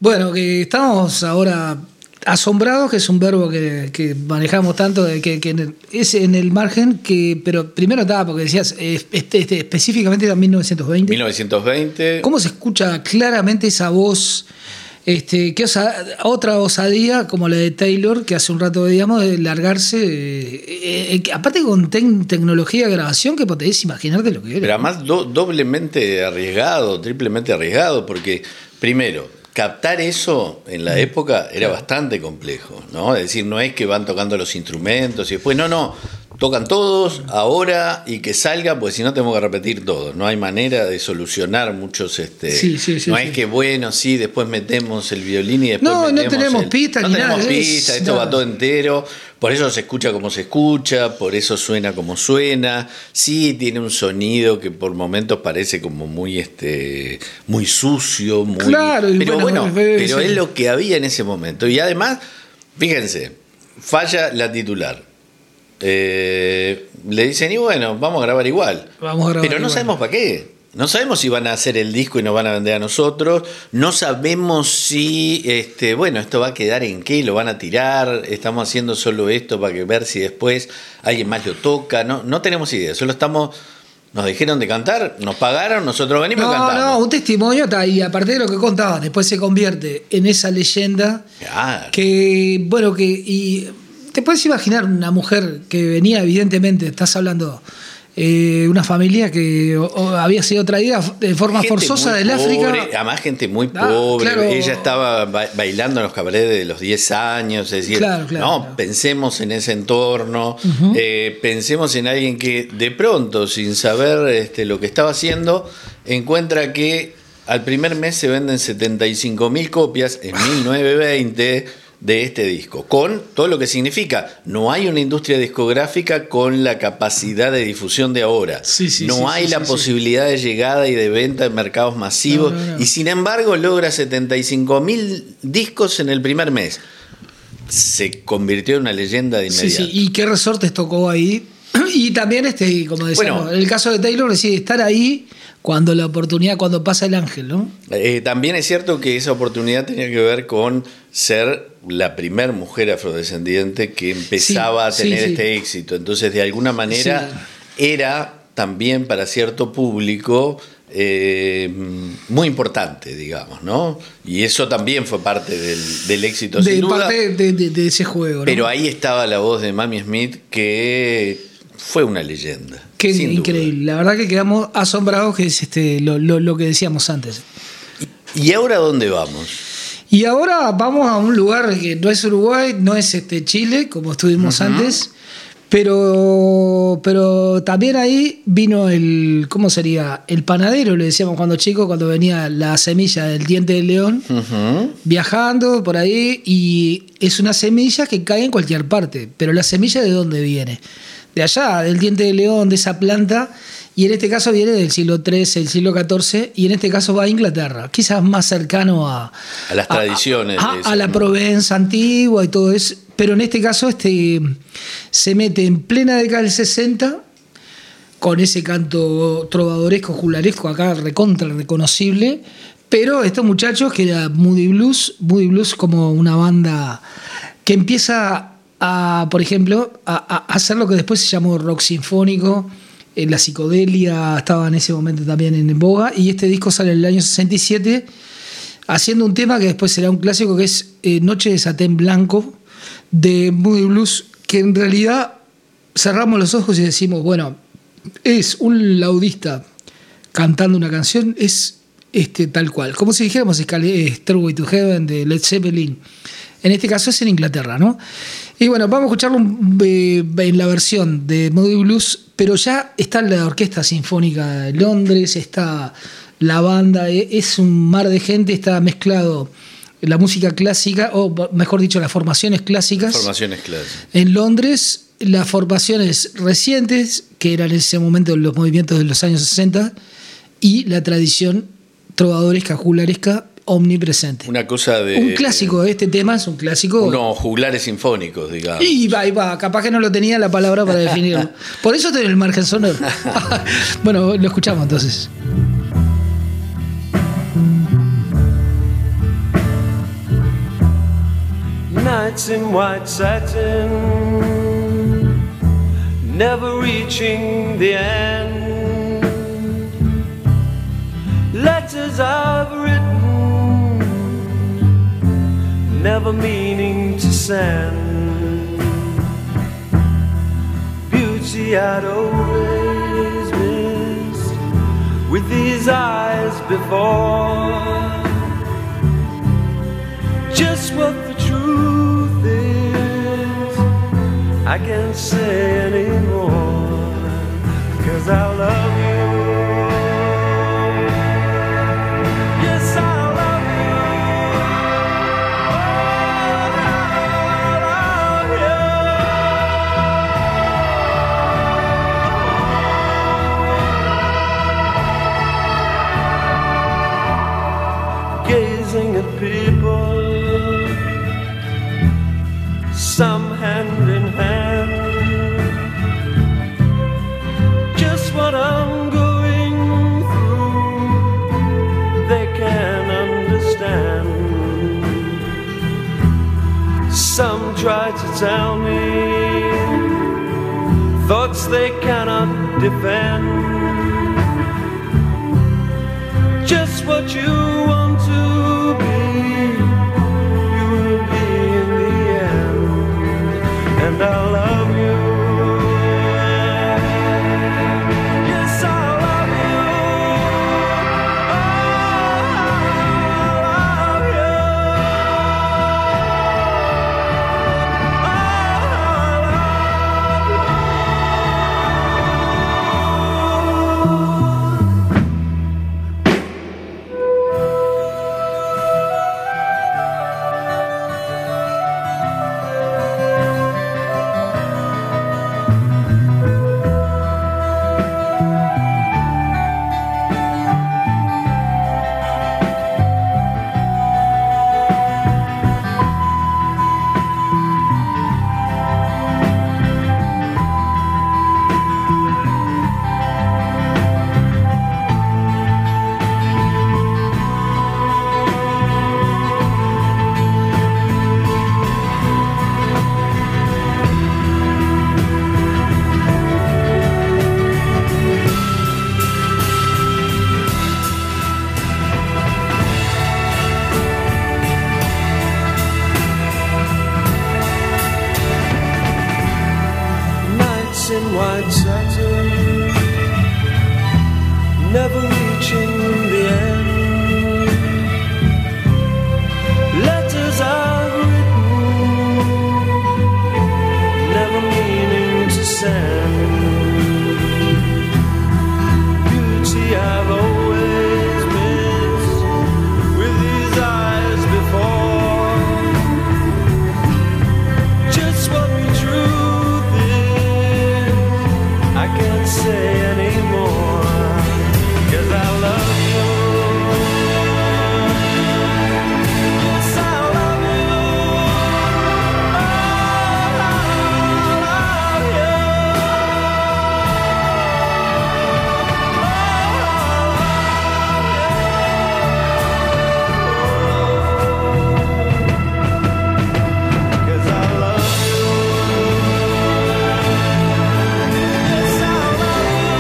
Bueno, que estamos ahora asombrados, que es un verbo que, que manejamos tanto, de que, que es en el margen, que pero primero estaba porque decías eh, este, este, específicamente era mil novecientos veinte. mil novecientos veinte. ¿Cómo se escucha claramente esa voz? Este, que osa, otra osadía como la de Taylor, que hace un rato veíamos, de largarse, eh, eh, aparte con te- tecnología de grabación que podés imaginarte lo que era. Pero además do- doblemente arriesgado, triplemente arriesgado, porque primero, captar eso en la época era bastante complejo, ¿no? Es decir, no es que van tocando los instrumentos y después, no, no, tocan todos ahora y que salga, pues si no tenemos que repetir todo. No hay manera de solucionar muchos, este, Sí, sí, sí, no sí. es que bueno, sí, después metemos el violín y después No, no metemos tenemos el- pistas no ni tenemos nada, es- pistas, esto nada. va todo entero, por eso se escucha como se escucha, por eso suena como suena. Sí, tiene un sonido que por momentos parece como muy este muy sucio, muy Claro, y pero bueno, bueno, eh, pero sí. es lo que había en ese momento. Y además, fíjense, falla la titular. Eh, le dicen, y bueno, vamos a grabar igual. Vamos a grabar pero no igual. sabemos para qué. No sabemos si van a hacer el disco y nos van a vender a nosotros. No sabemos si, este, bueno, esto va a quedar en qué, lo van a tirar. Estamos haciendo solo esto para que ver si después alguien más lo toca. No, no tenemos idea. Solo estamos, nos dijeron de cantar, nos pagaron, nosotros venimos y No, cantamos. no, un testimonio está ahí, aparte de lo que contabas, después se convierte en esa leyenda Claro. que, bueno, que y te puedes imaginar una mujer que venía, evidentemente, estás hablando eh, una familia que o, o había sido traída de forma Gente forzosa muy del pobre, África. además gente muy Ah, pobre. claro. Ella estaba ba- bailando en los cabarets de los diez años. Es decir, Claro, claro, no, claro. pensemos en ese entorno, eh, pensemos en alguien que de pronto, sin saber este, lo que estaba haciendo, encuentra que al primer mes se venden setenta y cinco mil copias en mil novecientos veinte de este disco, con todo lo que significa. No hay una industria discográfica con la capacidad de difusión de ahora. Sí, sí, no sí, hay sí, la sí, sí. posibilidad de llegada y de venta en mercados masivos. No, no, no. Y sin embargo logra setenta y cinco mil discos en el primer mes. Se convirtió en una leyenda de Sí, inmediato. sí, y qué resortes tocó ahí. Y también, este, como decíamos, Bueno. en el caso de Taylor, decía, estar ahí cuando la oportunidad, cuando pasa el ángel, ¿no? Eh, también es cierto que esa oportunidad tenía que ver con ser la primer mujer afrodescendiente que empezaba Sí, a tener sí, sí. este éxito. Entonces, de alguna manera, era también para cierto público eh, muy importante, digamos, ¿no? Y eso también fue parte del, del éxito, De sin duda. parte de, de- de ese juego, ¿no? Pero ahí estaba la voz de Mami Smith, que fue una leyenda. Qué sin duda. increíble. La verdad que quedamos asombrados, que es este lo, lo- lo que decíamos antes. ¿Y ahora dónde vamos? Y ahora vamos a un lugar que no es Uruguay, no es este Chile, como estuvimos antes, pero, pero también ahí vino el, ¿cómo sería? El panadero, le decíamos cuando chico, cuando venía la semilla del diente del león, Ujú. viajando por ahí, y es una semilla que cae en cualquier parte, pero la semilla ¿de dónde viene? De allá, del diente de león, de esa planta, y en este caso viene del siglo trece, el siglo catorce, y en este caso va a Inglaterra, quizás más cercano a, A las tradiciones a, de a eso, la ¿no? Provenza antigua y todo eso, pero en este caso este, se mete en plena década del sesenta, con ese canto trovadoresco, jularesco, acá recontra reconocible, pero estos muchachos que era Moody Blues, Moody Blues como una banda que empieza a, por ejemplo, a, a hacer lo que después se llamó rock sinfónico. Eh, la psicodelia estaba en ese momento también en boga, y este disco sale en el año sesenta y siete haciendo un tema que después será un clásico, que es eh, Noche de Satén Blanco de Moody Blues, que en realidad cerramos los ojos y decimos, bueno, es un laudista cantando una canción, es este, tal cual, como si dijéramos Stairway to Heaven de Led Zeppelin. En este caso es en Inglaterra, ¿no? Y bueno, vamos a escucharlo eh, en la versión de Moody Blues, pero ya está la Orquesta Sinfónica de Londres, está la banda, eh, es un mar de gente, está mezclado la música clásica, o mejor dicho, las formaciones clásicas. Formaciones clásicas. En Londres, las formaciones recientes, que eran en ese momento los movimientos de los años sesenta, y la tradición trovadoresca, juglaresca, omnipresente. Una cosa de... Un clásico, este tema es un clásico. Unos juglares sinfónicos, digamos. Y va, y va, capaz que no lo tenía la palabra para definirlo. Por eso tiene el margen sonoro. Bueno, lo escuchamos entonces. Nights in white satin, never reaching the end. Letters I've written, never meaning to send. Beauty I'd always missed with these eyes before. Just what the truth is, I can't say anymore, 'cause I love you. Yes, I love you. Oh, I love you. Gazing at people, some hand in hand, just what I'm going through, they can understand. Some try to tell me thoughts they cannot defend. Just what you want to be, you will be in the end. And I love you. Yes, I love you. Oh, I love you. Oh, in white satin, never reaching the end. Letters I've written, never meaning to send. Beauty I've always missed with these eyes before. Just what the truth is, I can't say anymore, 'cause I love you. Yes, I love you. Oh, I love you. Oh, 'cause I love you. Yes, I love you.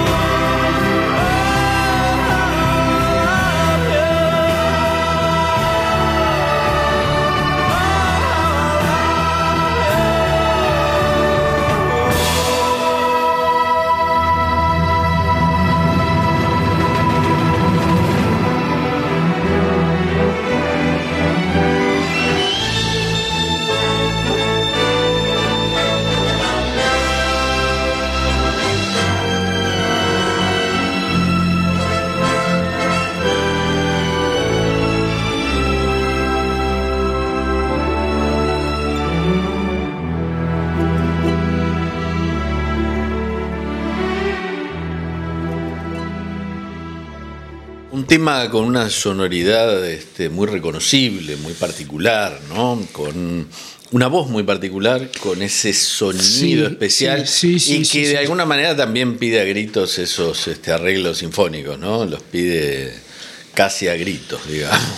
Un tema con una sonoridad este, muy reconocible, muy particular, ¿no? Con una voz muy particular, con ese sonido Sí, especial sí, sí, sí, y que sí, de sí. alguna manera también pide a gritos esos este, arreglos sinfónicos, ¿no? Los pide casi a gritos, digamos.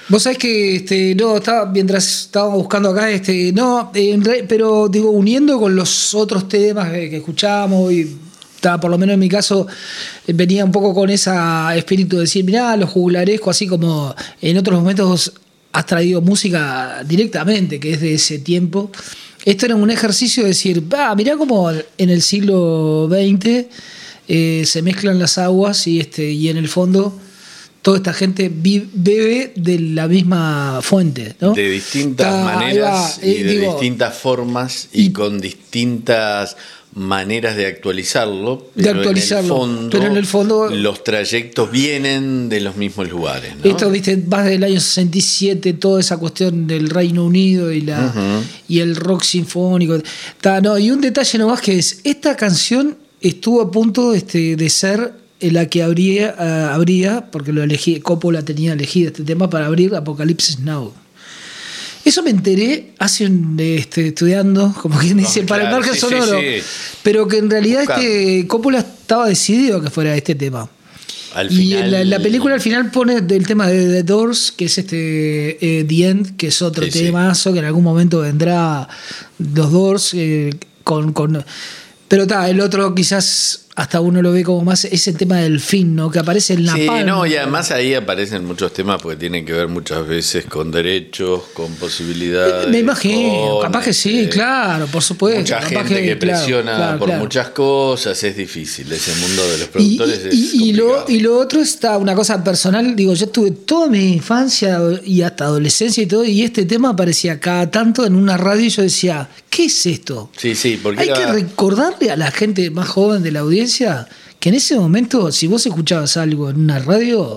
Vos sabés que este, no, estaba, mientras estábamos buscando acá, este, no, en re- pero digo, uniendo con los otros temas que, que escuchábamos y ta, por lo menos en mi caso, eh, venía un poco con ese espíritu de decir, mirá, lo juglaresco, así como en otros momentos has traído música directamente, que es de ese tiempo. Esto era un ejercicio de decir, ah, mirá cómo en el siglo veinte eh, se mezclan las aguas y, este, y en el fondo toda esta gente vi- bebe de la misma fuente, ¿no? De distintas Ta, maneras ahí va, y eh, de digo, distintas formas y, y- con distintas maneras de actualizarlo, De pero actualizarlo, en el fondo, pero en el fondo- los trayectos vienen de los mismos lugares, ¿no? Esto, viste, más del año sesenta y siete, toda esa cuestión del Reino Unido y la Ujú. y el rock sinfónico. Ta, no, y un detalle nomás que es, esta canción estuvo a punto este, de ser la que habría, uh, habría, porque lo elegí, Coppola tenía elegido este tema para abrir Apocalypse Now. Eso me enteré hace un, este, estudiando, como quien dice, No, para claro, el margen sí, sí, sonoro, sí. pero que en realidad Buscando. este, Coppola estaba decidido que fuera este tema. Al Y final- en la, la película al final pone del tema de The Doors, que es este eh, The End, que es otro Sí, sí. temazo, que en algún momento vendrá los Doors eh, con, con... Pero está, el otro quizás hasta uno lo ve como más ese tema del fin, ¿no? Que aparece en la Sí, palma. no, y además ahí aparecen muchos temas porque tienen que ver muchas veces con derechos, con posibilidades. Me imagino, con, capaz que sí, este, claro, por supuesto. Mucha capaz gente que, claro, presiona claro, por claro. muchas cosas, es difícil. Ese mundo de los Y, productores y- es y- y lo, complicado. y lo otro está una cosa personal, digo, yo tuve toda mi infancia y hasta adolescencia y todo, y este tema aparecía cada tanto en una radio y yo decía, ¿qué es esto? Sí, sí, porque Hay era- que recordarle a la gente más joven de la audiencia que en ese momento, si vos escuchabas algo en una radio,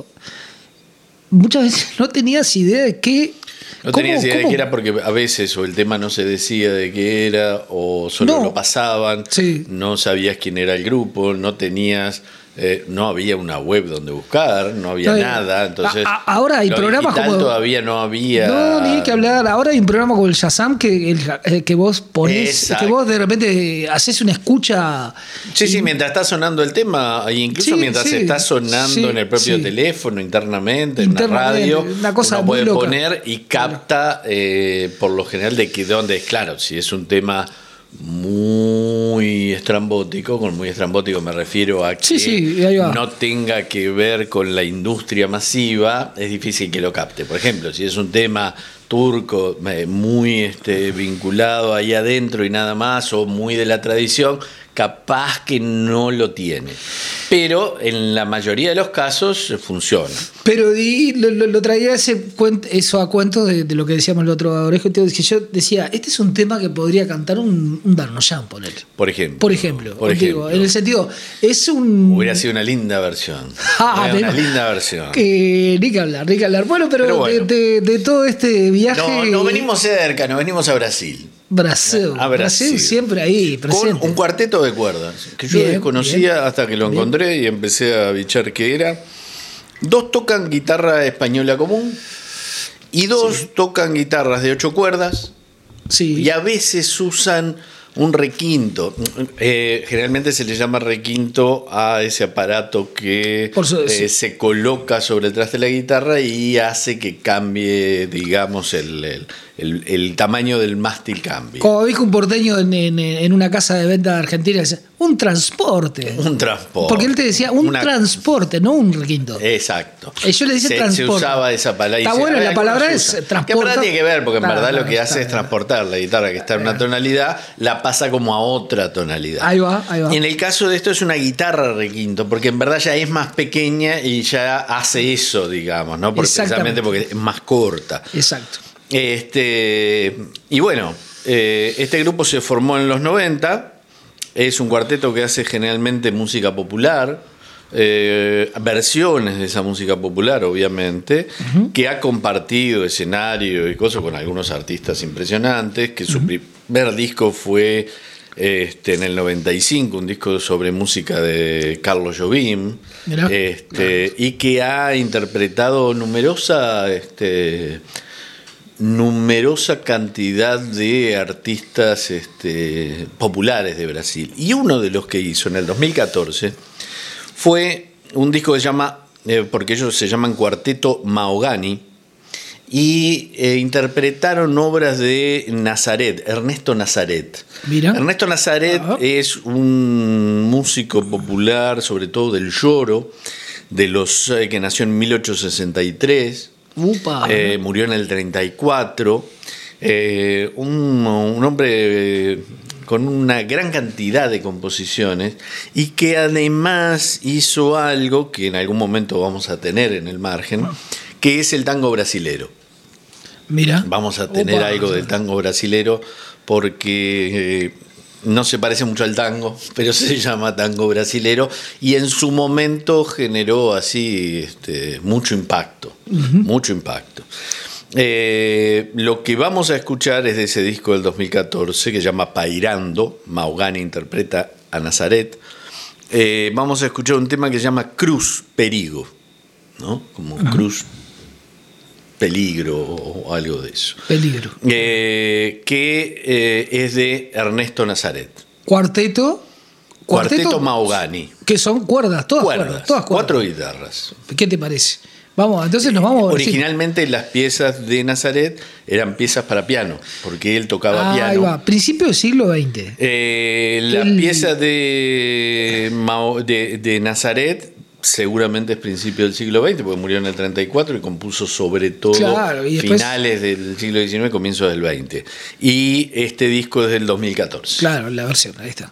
muchas veces no tenías idea de qué. no cómo- tenías idea de cómo- qué era porque a veces o el tema no se decía de qué era o solo No. lo pasaban, Sí. no sabías quién era el grupo, no tenías, eh, no había una web donde buscar, no había No, nada, entonces a- a- ahora hay lo programas digital como- todavía no había. No, ni hay que hablar. Ahora hay un programa como el Shazam que, el- eh, que vos ponés, Exacto. que vos de repente haces una escucha. Sí, sí, y- mientras está sonando el tema, e incluso Sí, mientras sí, está sonando sí, en el propio sí. teléfono, internamente, en la Internamente, radio, una cosa uno muy puede loca. poner y capta eh, por lo general de que dónde es. Claro, si es un tema muy estrambótico, con muy estrambótico me refiero a que Sí, sí, ahí va. no tenga que ver con la industria masiva, es difícil que lo capte. Por ejemplo, si es un tema turco eh, muy este, vinculado ahí adentro y nada más, o muy de la tradición, capaz que no lo tiene. Pero en la mayoría de los casos eh, funciona. Pero y lo, lo- lo traía ese cuent- eso a cuento de, de lo que decíamos el otro orejo, que yo decía, este es un tema que podría cantar un, un Darnoyan, por él. Por ejemplo. Por ejemplo, Por digo, ejemplo. en el sentido, es un. Hubiera sido una linda versión. Ah, Era una pero- linda versión. Que ni que hablar, ni que hablar. Bueno, pero, Pero bueno. De, de- de todo este viaje. No, no venimos cerca, nos venimos a Brasil. Brasil, a Brasil. Brasil. siempre ahí, presente. Con un cuarteto de cuerdas, que yo Bien, desconocía bien. hasta que lo Bien. encontré y empecé a bichar qué era. Dos tocan guitarra española común y dos tocan guitarras de ocho cuerdas Sí. y a veces usan un requinto. Eh, generalmente se le llama requinto a ese aparato que Por su- eh, sí. se coloca sobre el traste de la guitarra y hace que cambie, digamos, el, el- el- el tamaño del mástil cambie. Como dijo un porteño en, en- en una casa de venta de Argentina, dice, un transporte. Un transporte. Porque él te decía un Una- transporte, no un requinto. Exacto. Eh, yo le decía se, transporte. se usaba esa palabra. y Está se- bueno, hay la algunos palabra que es usan. transporta. Que en verdad tiene que ver, porque en Claro, verdad lo claro, que está hace es bien. transportar la guitarra que está en una tonalidad, la pasa como a otra tonalidad. Ahí va, ahí va. En el caso de esto es una guitarra requinto, porque en verdad ya es más pequeña y ya hace eso, digamos, ¿no? Porque, Exactamente. precisamente porque es más corta. Exacto. Este, y bueno, eh, este grupo se formó en los noventa, es un cuarteto que hace generalmente música popular, eh, versiones de esa música popular, obviamente, que ha compartido escenario y cosas con algunos artistas impresionantes, que su primer disco fue este, en el noventa y cinco, un disco sobre música de Carlos Jobim, Mirá. este, y que ha interpretado numerosa... Este, numerosa cantidad de artistas este, populares de Brasil. Y uno de los que hizo en el dos mil catorce fue un disco que se llama, eh, porque ellos se llaman Cuarteto Mahogany, y eh, interpretaron obras de Nazaret, Ernesto Nazaret. Mira. Ernesto Nazaret Ajá. es un músico popular, sobre todo del lloro, de los eh, que nació en mil ochocientos sesenta y tres, Upa. eh, murió en el treinta y cuatro, eh, un, un hombre eh, con una gran cantidad de composiciones y que además hizo algo que en algún momento vamos a tener en el margen, que es el tango brasilero. Mira. Vamos a tener Opa. algo del tango brasilero porque eh, no se parece mucho al tango, pero se llama tango brasilero y en su momento generó así este, mucho impacto, uh-huh. mucho impacto. Eh, lo que vamos a escuchar es de ese disco del dos mil catorce que se llama Pairando. Maugani interpreta a Nazaret. Eh, vamos a escuchar un tema que se llama Cruz Perigo, ¿no? Como uh-huh. cruz peligro o algo de eso. Peligro. Eh, que eh, es de Ernesto Nazaret. Cuarteto. Cuarteto, Cuarteto Maugani. Que son cuerdas, todas Cuerdas, cuerdas. Todas cuerdas. Cuatro guitarras. ¿Qué te parece? Vamos, entonces nos vamos. Originalmente sí. Las piezas de Nazaret eran piezas para piano, porque él tocaba ah, piano. Ahí va, principio del siglo veinte. Eh, la el... pieza de, Mao, de, de Nazaret seguramente es principio del siglo veinte, porque murió en el treinta y cuatro y compuso sobre todo claro, y después... finales del siglo diecinueve, comienzos del veinte. Y este disco es del dos mil catorce. Claro, la versión, ahí está.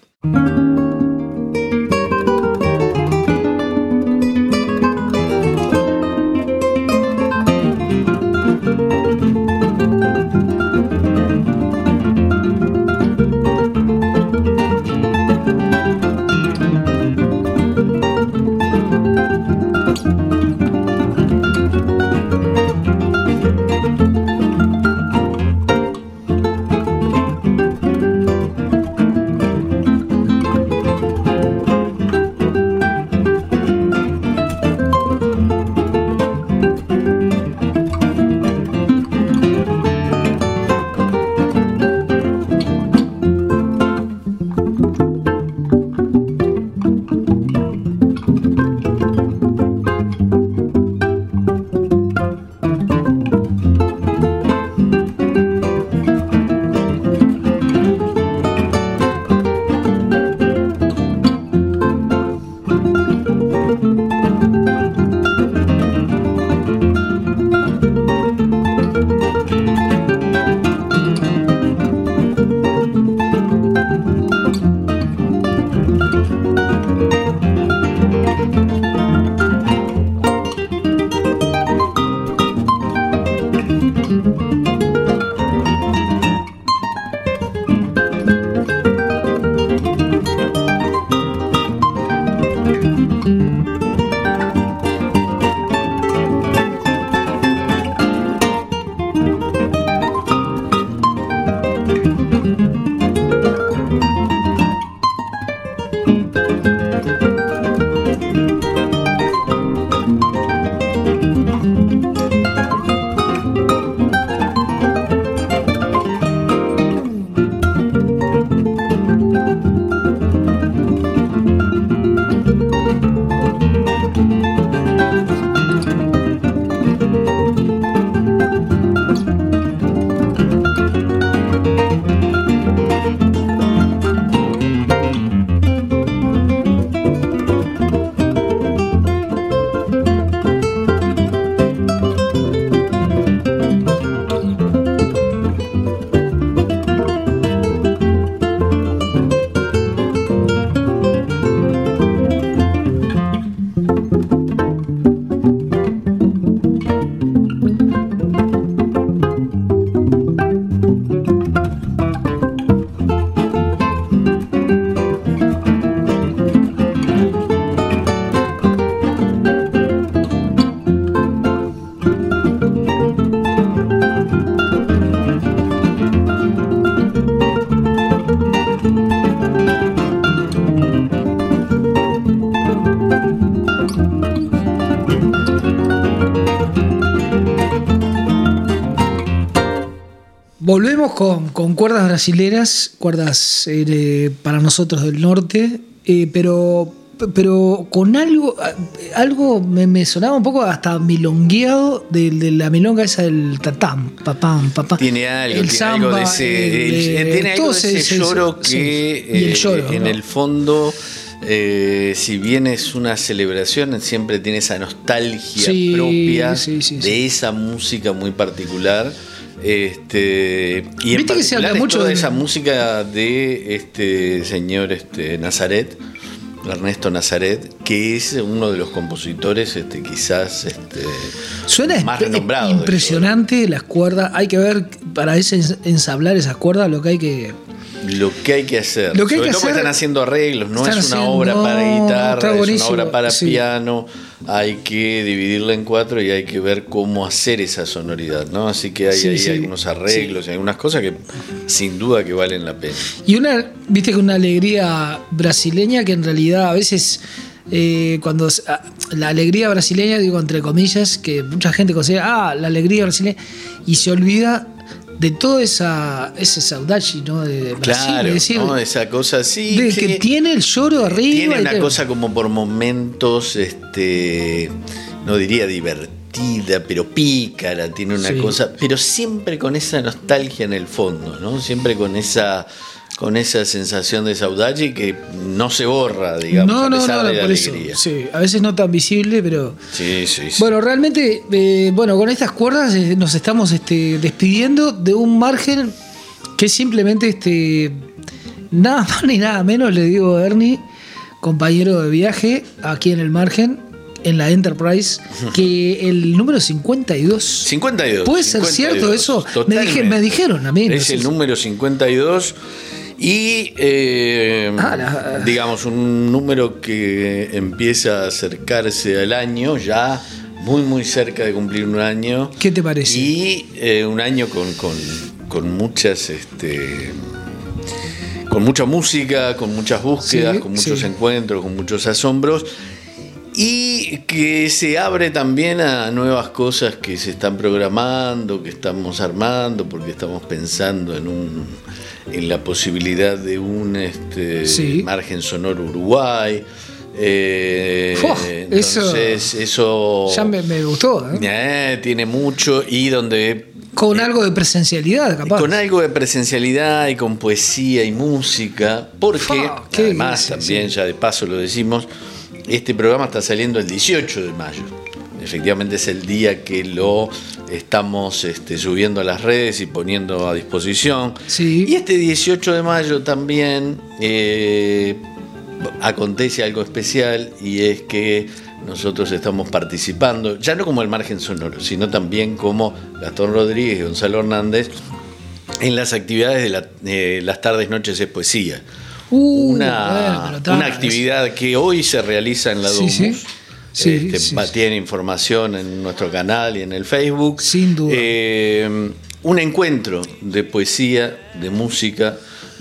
Volvemos con, con cuerdas brasileras, cuerdas eh, para nosotros del norte, eh, pero pero con algo, algo me, me sonaba un poco hasta milongueado de, de la milonga esa del tatam, papam, papam. Tiene algo, el tiene samba, algo de ese, el, el- eh, tiene algo todo de ese ese- lloro sí. que Y el eh, lloro, en ¿no? el fondo, eh, si bien es una celebración, siempre tiene esa nostalgia Sí, propia sí, sí, de sí. esa música muy particular. Este, y en Viste que se habla particular es mucho toda de- esa música de este señor este, Nazaret, Ernesto Nazaret, que es uno de los compositores este, quizás este, Suena más espe- renombrados del impresionante las cuerdas. Hay que ver para ese ens- ensablar esas cuerdas lo que hay que. Lo que hay que hacer. Lo que hay Sobre que todo porque hacer- están haciendo arreglos, no están es una haciendo- obra para está guitarra, es una buenísimo, obra para sí. piano. Hay que dividirla en cuatro y hay que ver cómo hacer esa sonoridad, ¿no? Así que hay Sí, ahí sí, algunos arreglos y algunas cosas que sin duda que valen la pena. Y una, viste que una alegría brasileña que en realidad a veces. eh, cuando s- ah, la alegría brasileña, digo entre comillas, que mucha gente considera, ah, la alegría brasileña, y se olvida de toda esa ese saudade, ¿no? De, de Brasil, Claro, es decir, ¿no? Esa cosa así. de que tiene el lloro arriba. Tiene y una te- cosa como por momentos, este, no diría divertida, pero pícara, tiene una Sí. cosa, pero siempre con esa nostalgia en el fondo, ¿no? Siempre con esa, con esa sensación de saudade que no se borra, digamos, no, a no, pesar no, de la por eso. alegría. Sí, a veces no tan visible, pero. Sí, sí, sí. Bueno, realmente, eh, bueno, con estas cuerdas eh, nos estamos este, despidiendo de un margen que es simplemente este, nada más ni nada menos, le digo a Ernie, compañero de viaje aquí en el margen, en la Enterprise, que el número cincuenta y dos. cincuenta y dos. ¿Puede ser cincuenta y cierto dos, eso? Me, totalmente. dije- me dijeron a mí. no Es sé el si- número cincuenta y dos y eh, Ah, la- digamos un número que empieza a acercarse al año, ya muy muy cerca de cumplir un año. ¿Qué te parece? Y eh, un año con, con, con muchas este, con mucha música, con muchas búsquedas, Sí, con muchos sí. encuentros, con muchos asombros. Y que se abre también a nuevas cosas que se están programando, que estamos armando, porque estamos pensando en un en la posibilidad de un este, Sí. margen sonoro Uruguay. Eh, Fua, eso- entonces, eso, Ya me, me gustó, ¿eh? eh, tiene mucho y donde Con algo de presencialidad, capaz. con algo de presencialidad y con poesía y música, porque Fa, qué además gracia, también, sí. ya de paso lo decimos, este programa está saliendo el dieciocho de mayo. Efectivamente es el día que lo estamos este, subiendo a las redes y poniendo a disposición. Sí. Y este dieciocho de mayo también eh, acontece algo especial y es que nosotros estamos participando, ya no como el margen sonoro, sino también como Gastón Rodríguez y Gonzalo Hernández, en las actividades de la- eh, las tardes, noches de poesía. Uh, una, bueno, pero está, una actividad que hoy se realiza en la Sí, Domus. sí. Sí, Este, sí, va- sí. Tiene información en nuestro canal y en el Facebook. Sin duda. Eh, un encuentro de poesía, de música,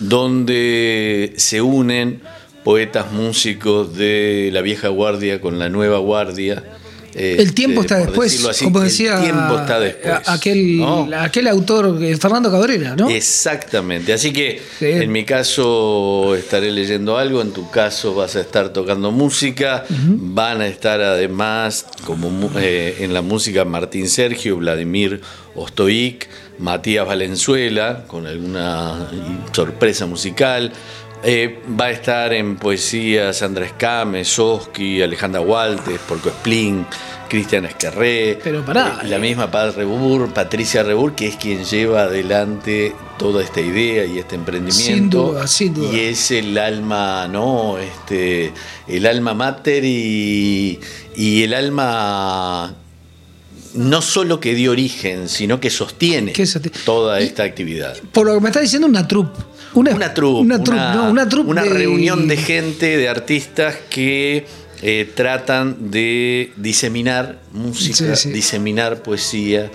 donde se unen poetas músicos de la vieja guardia con la nueva guardia. El tiempo Este, está por después, decirlo así, como el decía tiempo está después, a- aquel, ¿no? aquel autor, eh, Fernando Cabrera, ¿no? Exactamente, así que Bien. en mi caso estaré leyendo algo, en tu caso vas a estar tocando música, van a estar además como mu- eh, en la música Martín Sergio, Vladimir Ostoic, Matías Valenzuela, con alguna sorpresa musical. Eh, va a estar en poesía Sandra Escame, Soski, Alejandra Waltes, Porco Splin, Cristian Esquerré, Pero pará, eh, la misma Paz Rebur, Patricia Rebur, que es quien lleva adelante toda esta idea y este emprendimiento. Sin duda, sin duda. Y es el alma, ¿no? Este, el alma mater y, y el alma no solo que dio origen, sino que sostiene Que sosti- toda y- esta actividad. Por lo que me está diciendo, una troupe. Una, Una troupe, Una una, troupe, no, una troupe una de- reunión de gente, de artistas que eh, tratan de diseminar música, Sí, sí. diseminar poesía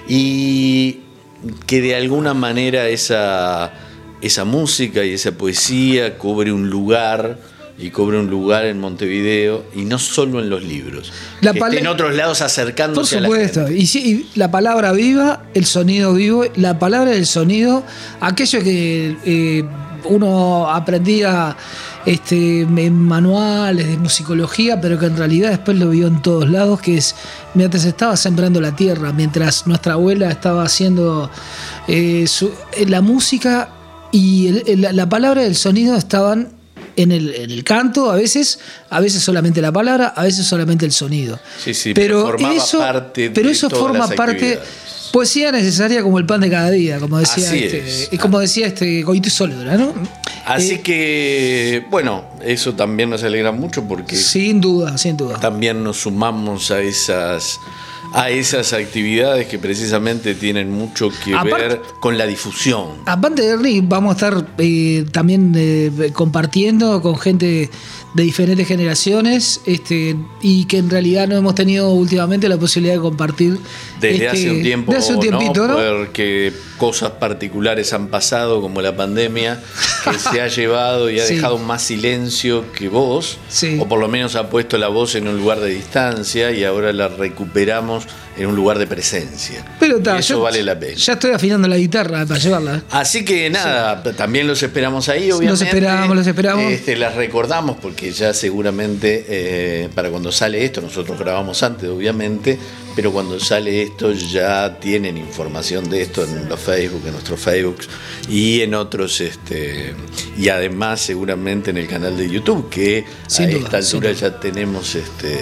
y que de alguna manera esa, esa música y esa poesía cobre un lugar y cobre un lugar en Montevideo y no solo en los libros, La que pala- esté en otros lados Por acercándose a la supuesto. gente. Y, sí, y la palabra viva, el sonido vivo, la palabra del sonido, aquello que eh, uno aprendía este, en manuales de musicología, pero que en realidad después lo vio en todos lados, que es mientras estaba sembrando la tierra, mientras nuestra abuela estaba haciendo eh, su, la música y el, el, la palabra y el sonido estaban en el, en el canto, a veces, a veces solamente la palabra, a veces solamente el sonido. Sí, sí, pero formaba eso, parte pero de eso todas forma las parte. actividades. Poesía necesaria como el pan de cada día, como decía Así este, es. como decía este Goiti Sóldora, ¿no? Así Eh, que, bueno, eso también nos alegra mucho porque sin duda, sin duda. también nos sumamos a esas a esas actividades que precisamente tienen mucho que Aparte- ver con la difusión. Aparte de Ernie, vamos a estar eh, también eh, compartiendo con gente de diferentes generaciones, este, y que en realidad no hemos tenido últimamente la posibilidad de compartir Desde este, hace un tiempo, de hace un tiempito, ¿no? Porque cosas particulares han pasado, como la pandemia, que se ha llevado y ha Sí. dejado más silencio que voz, Sí. o por lo menos ha puesto la voz en un lugar de distancia y ahora la recuperamos en un lugar de presencia. Pero ta, Y eso yo vale la pena. Ya estoy afinando la guitarra para llevarla. Así que nada, también los esperamos ahí, obviamente. Los esperamos, los esperamos. Este, las recordamos porque ya seguramente eh, para cuando sale esto, nosotros grabamos antes, obviamente, pero cuando sale esto ya tienen información de esto en los Facebook, en nuestros Facebooks y en otros, este, y además seguramente en el canal de YouTube, que Sin a duda, esta altura sin duda. ya tenemos este,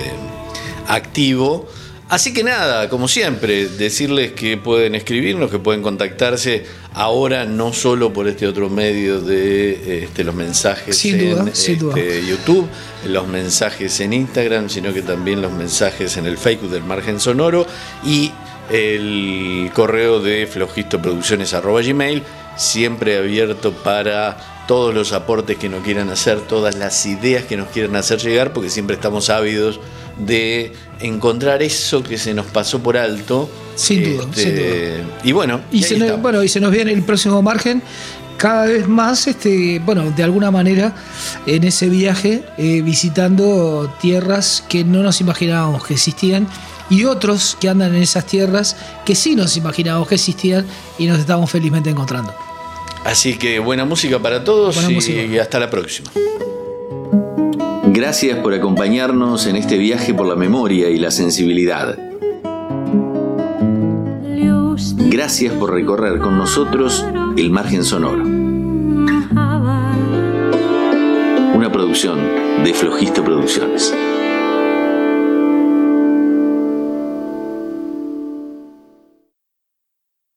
activo. Así que nada, como siempre, decirles que pueden escribirnos, que pueden contactarse ahora no solo por este otro medio de este, los mensajes Sin en duda, sin duda. este, YouTube, los mensajes en Instagram, sino que también los mensajes en el Facebook del Margen Sonoro y el correo de flojistoproducciones arroba gmail, siempre abierto para todos los aportes que nos quieran hacer, todas las ideas que nos quieran hacer llegar, porque siempre estamos ávidos de encontrar eso que se nos pasó por alto. Sin duda, sin duda. Y bueno, Y, y se ahí nos, estamos. bueno, y se nos viene el próximo Margen cada vez más, este, bueno, de alguna manera en ese viaje, eh, visitando tierras que no nos imaginábamos que existían y otros que andan en esas tierras que sí nos imaginábamos que existían y nos estamos felizmente encontrando. Así que buena música para todos Buena y música. hasta la próxima. Gracias por acompañarnos en este viaje por la memoria y la sensibilidad. Gracias por recorrer con nosotros el Margen Sonoro. Una producción de Flojisto Producciones.